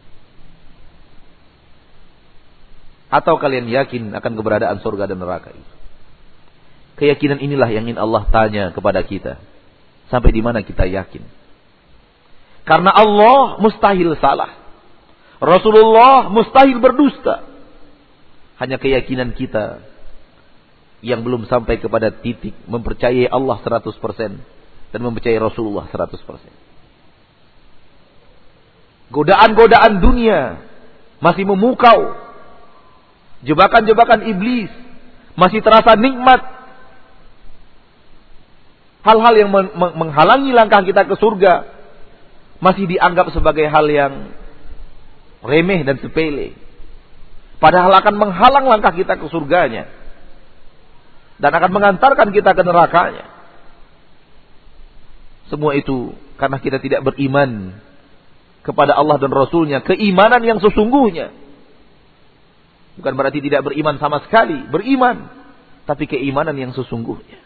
Atau kalian yakin akan keberadaan surga dan neraka itu? Keyakinan inilah yang ingin Allah tanya kepada kita. Sampai di mana kita yakin? Karena Allah mustahil salah. Rasulullah mustahil berdusta. Hanya keyakinan kita yang belum sampai kepada titik mempercayai Allah seratus persen dan mempercayai Rasulullah seratus persen. godaan-godaan dunia masih memukau, jebakan-jebakan iblis masih terasa nikmat, hal-hal yang menghalangi langkah kita ke surga masih dianggap sebagai hal yang remeh dan sepele, padahal akan menghalang langkah kita ke surganya dan akan mengantarkan kita ke nerakanya. Semua itu karena kita tidak beriman kepada Allah dan Rasulnya, keimanan yang sesungguhnya. Bukan berarti tidak beriman sama sekali, beriman, tapi keimanan yang sesungguhnya.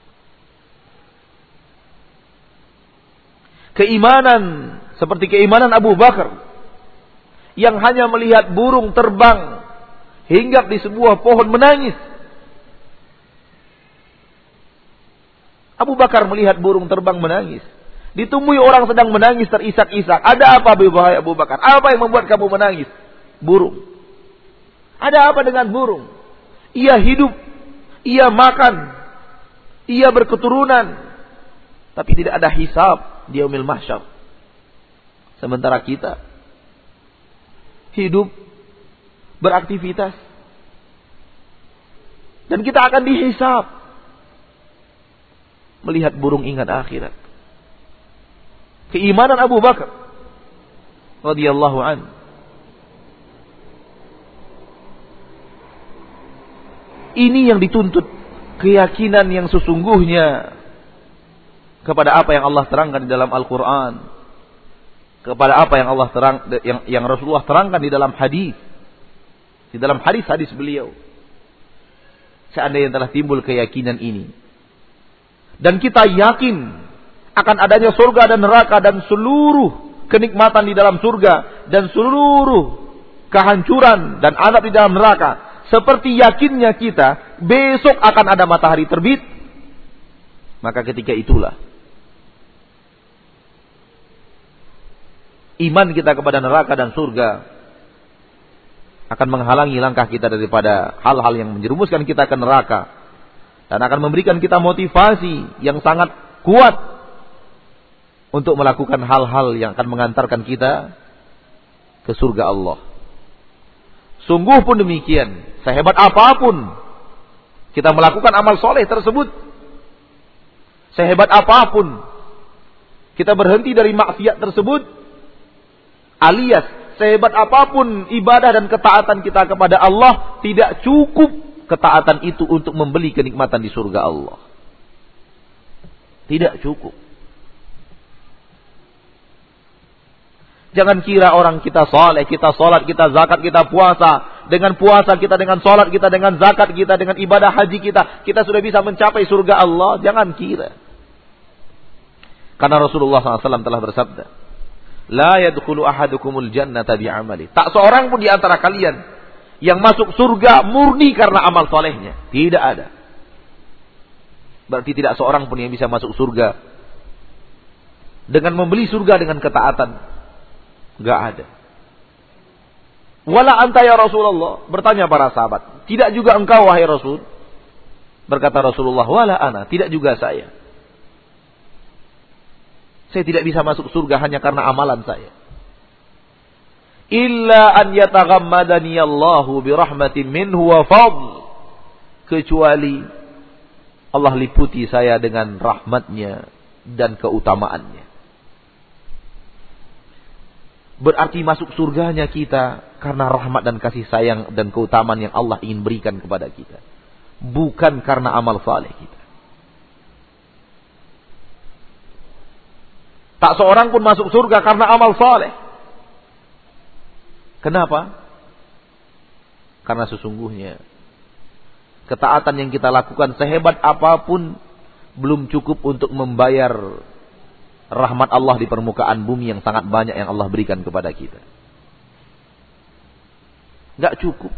Keimanan seperti keimanan Abu Bakar yang hanya melihat burung terbang hinggap di sebuah pohon menangis. Abu Bakar melihat burung terbang menangis. Ditemui orang sedang menangis terisak-isak. Ada apa wahai Abu Bakar? Apa yang membuat kamu menangis? Burung. Ada apa dengan burung? Ia hidup, ia makan, ia berketurunan, tapi tidak ada hisab di yaumil mahsyar. Sementara kita hidup, beraktivitas, dan kita akan dihisab. Melihat burung ingat akhirat. Keimanan Abu Bakar radhiyallahu an. Ini yang dituntut, keyakinan yang sesungguhnya kepada apa yang Allah terangkan di dalam Al-Qur'an, kepada apa yang Allah terang yang, yang Rasulullah terangkan di dalam hadis, di dalam hadis-hadis beliau. Seandainya telah timbul keyakinan ini dan kita yakin akan adanya surga dan neraka dan seluruh kenikmatan di dalam surga dan seluruh kehancuran dan azab di dalam neraka, seperti yakinnya kita besok akan ada matahari terbit, maka ketika itulah iman kita kepada neraka dan surga akan menghalangi langkah kita daripada hal-hal yang menjerumuskan kita ke neraka dan akan memberikan kita motivasi yang sangat kuat untuk melakukan hal-hal yang akan mengantarkan kita ke surga Allah. Sungguh pun demikian, sehebat apapun kita melakukan amal soleh tersebut, sehebat apapun kita berhenti dari maksiat tersebut, alias sehebat apapun ibadah dan ketaatan kita kepada Allah, tidak cukup ketaatan itu untuk membeli kenikmatan di surga Allah. Tidak cukup. Jangan kira orang kita saleh, kita salat, kita zakat, kita puasa. Dengan puasa kita, dengan salat kita, dengan zakat kita, dengan ibadah haji kita, kita sudah bisa mencapai surga Allah. Jangan kira. Karena Rasulullah shallallahu alaihi wasallam telah bersabda, La yadkhulu ahadukumul jannata bi'amali. Tak seorang pun di antara kalian yang masuk surga murni karena amal solehnya. Tidak ada. Berarti tidak seorang pun yang bisa masuk surga dengan membeli surga dengan ketaatan. Gak ada. Wala anta ya Rasulullah. Bertanya para sahabat. Tidak juga engkau wahai Rasul. Berkata Rasulullah, wala ana. Tidak juga saya. Saya tidak bisa masuk surga hanya karena amalan saya. Illa an yataghammadani Allahu birahmatin minhu wa fadl. Kecuali Allah liputi saya dengan rahmatnya dan keutamaannya. Berarti masuk surganya kita karena rahmat dan kasih sayang dan keutamaan yang Allah ingin berikan kepada kita. Bukan karena amal saleh kita. Tak seorang pun masuk surga karena amal saleh. Kenapa? Karena sesungguhnya ketaatan yang kita lakukan sehebat apapun belum cukup untuk membayar rahmat Allah di permukaan bumi yang sangat banyak yang Allah berikan kepada kita. Gak cukup.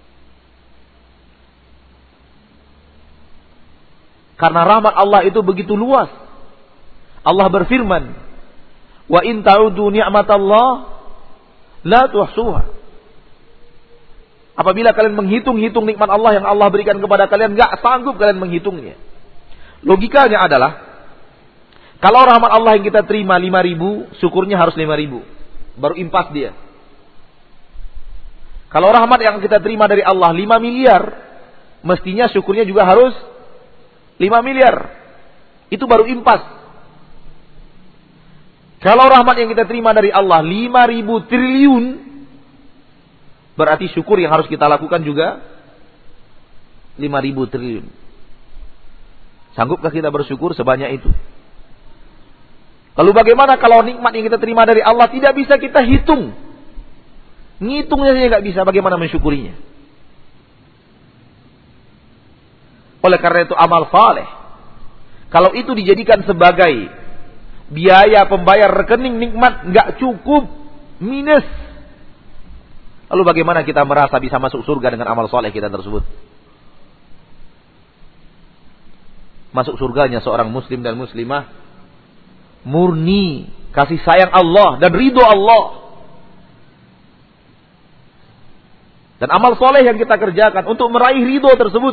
Karena rahmat Allah itu begitu luas. Allah berfirman, Wa in ta'udu ni'matallah la tuhsuha. Apabila kalian menghitung-hitung nikmat Allah yang Allah berikan kepada kalian, gak sanggup kalian menghitungnya. Logikanya adalah, kalau rahmat Allah yang kita terima lima ribu, syukurnya harus lima ribu. baru impas dia. Kalau rahmat yang kita terima dari Allah lima miliar, mestinya syukurnya juga harus lima miliar. Itu baru impas. Kalau rahmat yang kita terima dari Allah lima ribu triliun, berarti syukur yang harus kita lakukan juga lima ribu triliun. Sanggupkah kita bersyukur sebanyak itu? Lalu bagaimana kalau nikmat yang kita terima dari Allah tidak bisa kita hitung? Ngitungnya saja nggak bisa, bagaimana mensyukurinya? Oleh karena itu amal saleh, kalau itu dijadikan sebagai biaya pembayar rekening nikmat, nggak cukup, minus. Lalu bagaimana kita merasa bisa masuk surga dengan amal saleh kita tersebut? Masuk surganya seorang muslim dan muslimah murni kasih sayang Allah dan ridho Allah. Dan amal soleh yang kita kerjakan untuk meraih ridho tersebut.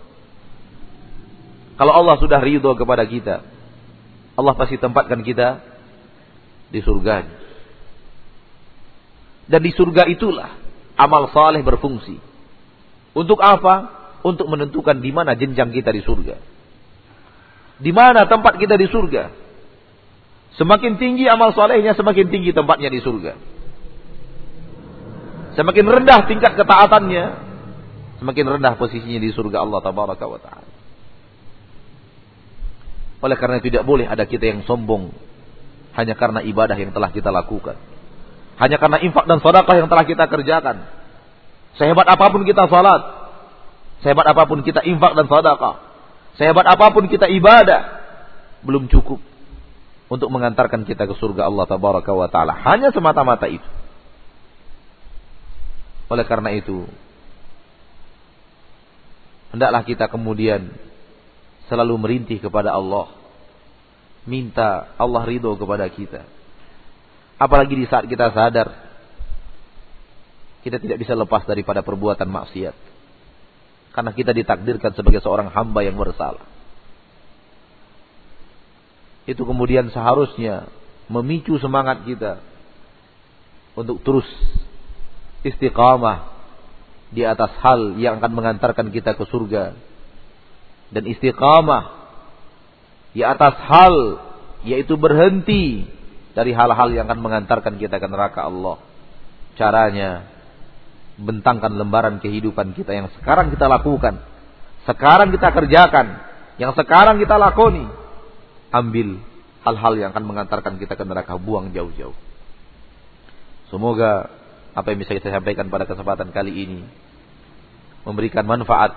Kalau Allah sudah ridho kepada kita, Allah pasti tempatkan kita di surganya. Dan di surga itulah amal soleh berfungsi. Untuk apa? Untuk menentukan di mana jenjang kita di surga. Di mana tempat kita di surga. Semakin tinggi amal solehnya, semakin tinggi tempatnya di surga. Semakin rendah tingkat ketaatannya, semakin rendah posisinya di surga Allah tabaraka wa ta'ala. Oleh karena tidak boleh ada kita yang sombong hanya karena ibadah yang telah kita lakukan, hanya karena infak dan sedekah yang telah kita kerjakan. Sehebat apapun kita salat, sehebat apapun kita infak dan sedekah, sehebat apapun kita ibadah, belum cukup untuk mengantarkan kita ke surga Allah tabaraka wa ta'ala. Hanya semata-mata itu. Oleh karena itu, hendaklah kita kemudian selalu merintih kepada Allah, minta Allah ridho kepada kita. Apalagi di saat kita sadar kita tidak bisa lepas daripada perbuatan maksiat, karena kita ditakdirkan sebagai seorang hamba yang bersalah. Itu kemudian seharusnya memicu semangat kita untuk terus istiqamah di atas hal yang akan mengantarkan kita ke surga, dan istiqamah di atas hal yaitu berhenti dari hal-hal yang akan mengantarkan kita ke neraka Allah. Caranya bentangkan lembaran kehidupan kita yang sekarang kita lakukan, sekarang kita kerjakan, yang sekarang kita lakoni. Ambil hal-hal yang akan mengantarkan kita ke neraka, buang jauh-jauh. Semoga apa yang bisa kita sampaikan pada kesempatan kali ini memberikan manfaat,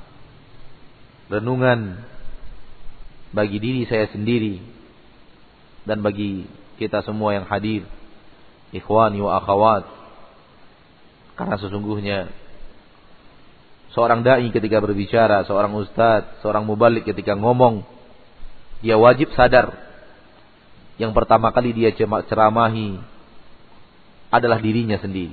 renungan bagi diri saya sendiri dan bagi kita semua yang hadir, ikhwani wa akhawat. Karena sesungguhnya seorang dai ketika berbicara, seorang ustadz, seorang mubalik ketika ngomong, dia wajib sadar yang pertama kali dia ceramahi adalah dirinya sendiri.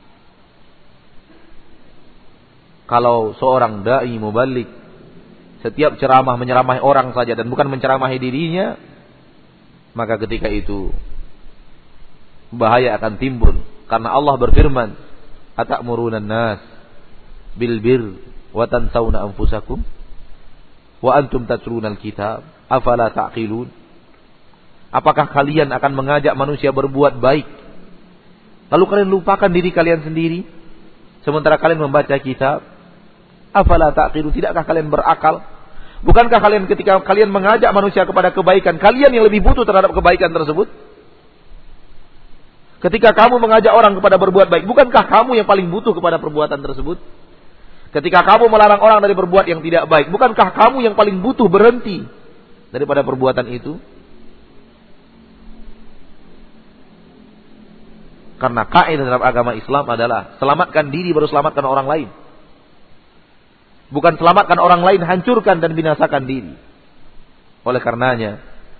Kalau seorang dai mubalik setiap ceramah menceramahi orang saja dan bukan menceramahi dirinya, maka ketika itu bahaya akan timbul. Karena Allah berfirman, "Atamuruna nas bil bir wa tansawna anfusakum wa antum tatluna al-kitab afala taqilun." Apakah kalian akan mengajak manusia berbuat baik, lalu kalian lupakan diri kalian sendiri sementara kalian membaca kitab? Afala taqilun, tidakkah kalian berakal? Bukankah kalian ketika kalian mengajak manusia kepada kebaikan, kalian yang lebih butuh terhadap kebaikan tersebut? Ketika kamu mengajak orang kepada berbuat baik, bukankah kamu yang paling butuh kepada perbuatan tersebut? Ketika kamu melarang orang dari berbuat yang tidak baik, bukankah kamu yang paling butuh berhenti daripada perbuatan itu? Karena kaidah dalam agama Islam adalah selamatkan diri baru selamatkan orang lain. Bukan selamatkan orang lain, hancurkan dan binasakan diri. Oleh karenanya,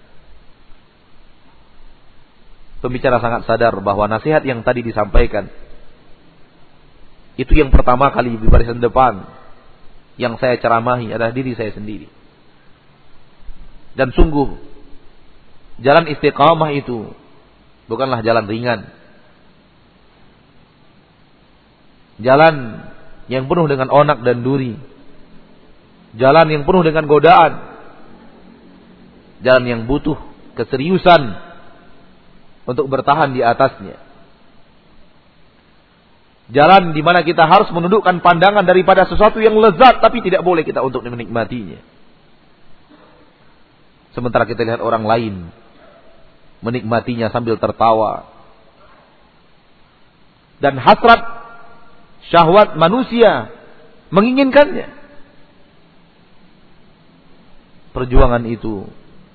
pembicara sangat sadar bahwa nasihat yang tadi disampaikan itu yang pertama kali di barisan depan yang saya ceramahi adalah diri saya sendiri. Dan sungguh jalan istiqamah itu bukanlah jalan ringan. Jalan yang penuh dengan onak dan duri. Jalan yang penuh dengan godaan. Jalan yang butuh keseriusan untuk bertahan di atasnya. Jalan di mana kita harus menundukkan pandangan daripada sesuatu yang lezat, tapi tidak boleh kita untuk menikmatinya. Sementara kita lihat orang lain menikmatinya sambil tertawa. Dan hasrat syahwat manusia menginginkannya. Perjuangan itu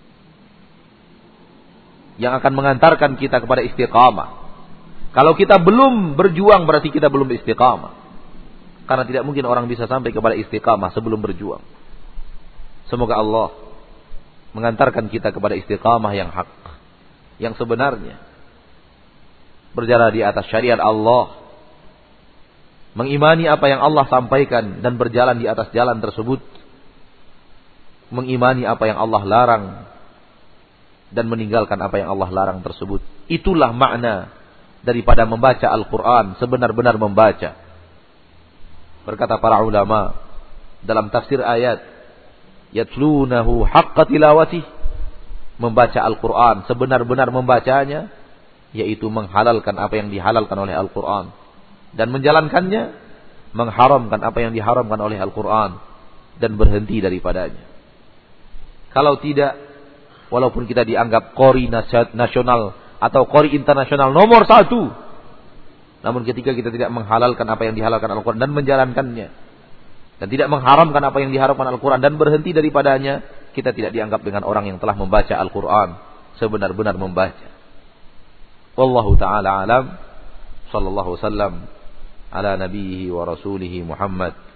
yang akan mengantarkan kita kepada istiqamah. Kalau kita belum berjuang berarti kita belum istiqamah. Karena tidak mungkin orang bisa sampai kepada istiqamah sebelum berjuang. Semoga Allah mengantarkan kita kepada istiqamah yang hak, yang sebenarnya. Berjalan di atas syariat Allah. Mengimani apa yang Allah sampaikan dan berjalan di atas jalan tersebut. Mengimani apa yang Allah larang dan meninggalkan apa yang Allah larang tersebut. Itulah makna daripada membaca Al-Quran, sebenar-benar membaca. Berkata para ulama dalam tafsir ayat, yatlunahu haqqa tilawatih, membaca Al-Quran, sebenar-benar membacanya, yaitu menghalalkan apa yang dihalalkan oleh Al-Quran, dan menjalankannya, mengharamkan apa yang diharamkan oleh Al-Quran, dan berhenti daripadanya. Kalau tidak, walaupun kita dianggap qori nasional atau qori internasional nomor satu, namun ketika kita tidak menghalalkan apa yang dihalalkan Al-Quran dan menjalankannya, dan tidak mengharamkan apa yang diharamkan Al-Quran dan berhenti daripadanya, kita tidak dianggap dengan orang yang telah membaca Al-Quran sebenar-benar membaca. Wallahu ta'ala alam. Sallallahu wasallam ala nabiyhi wa rasulihi Muhammad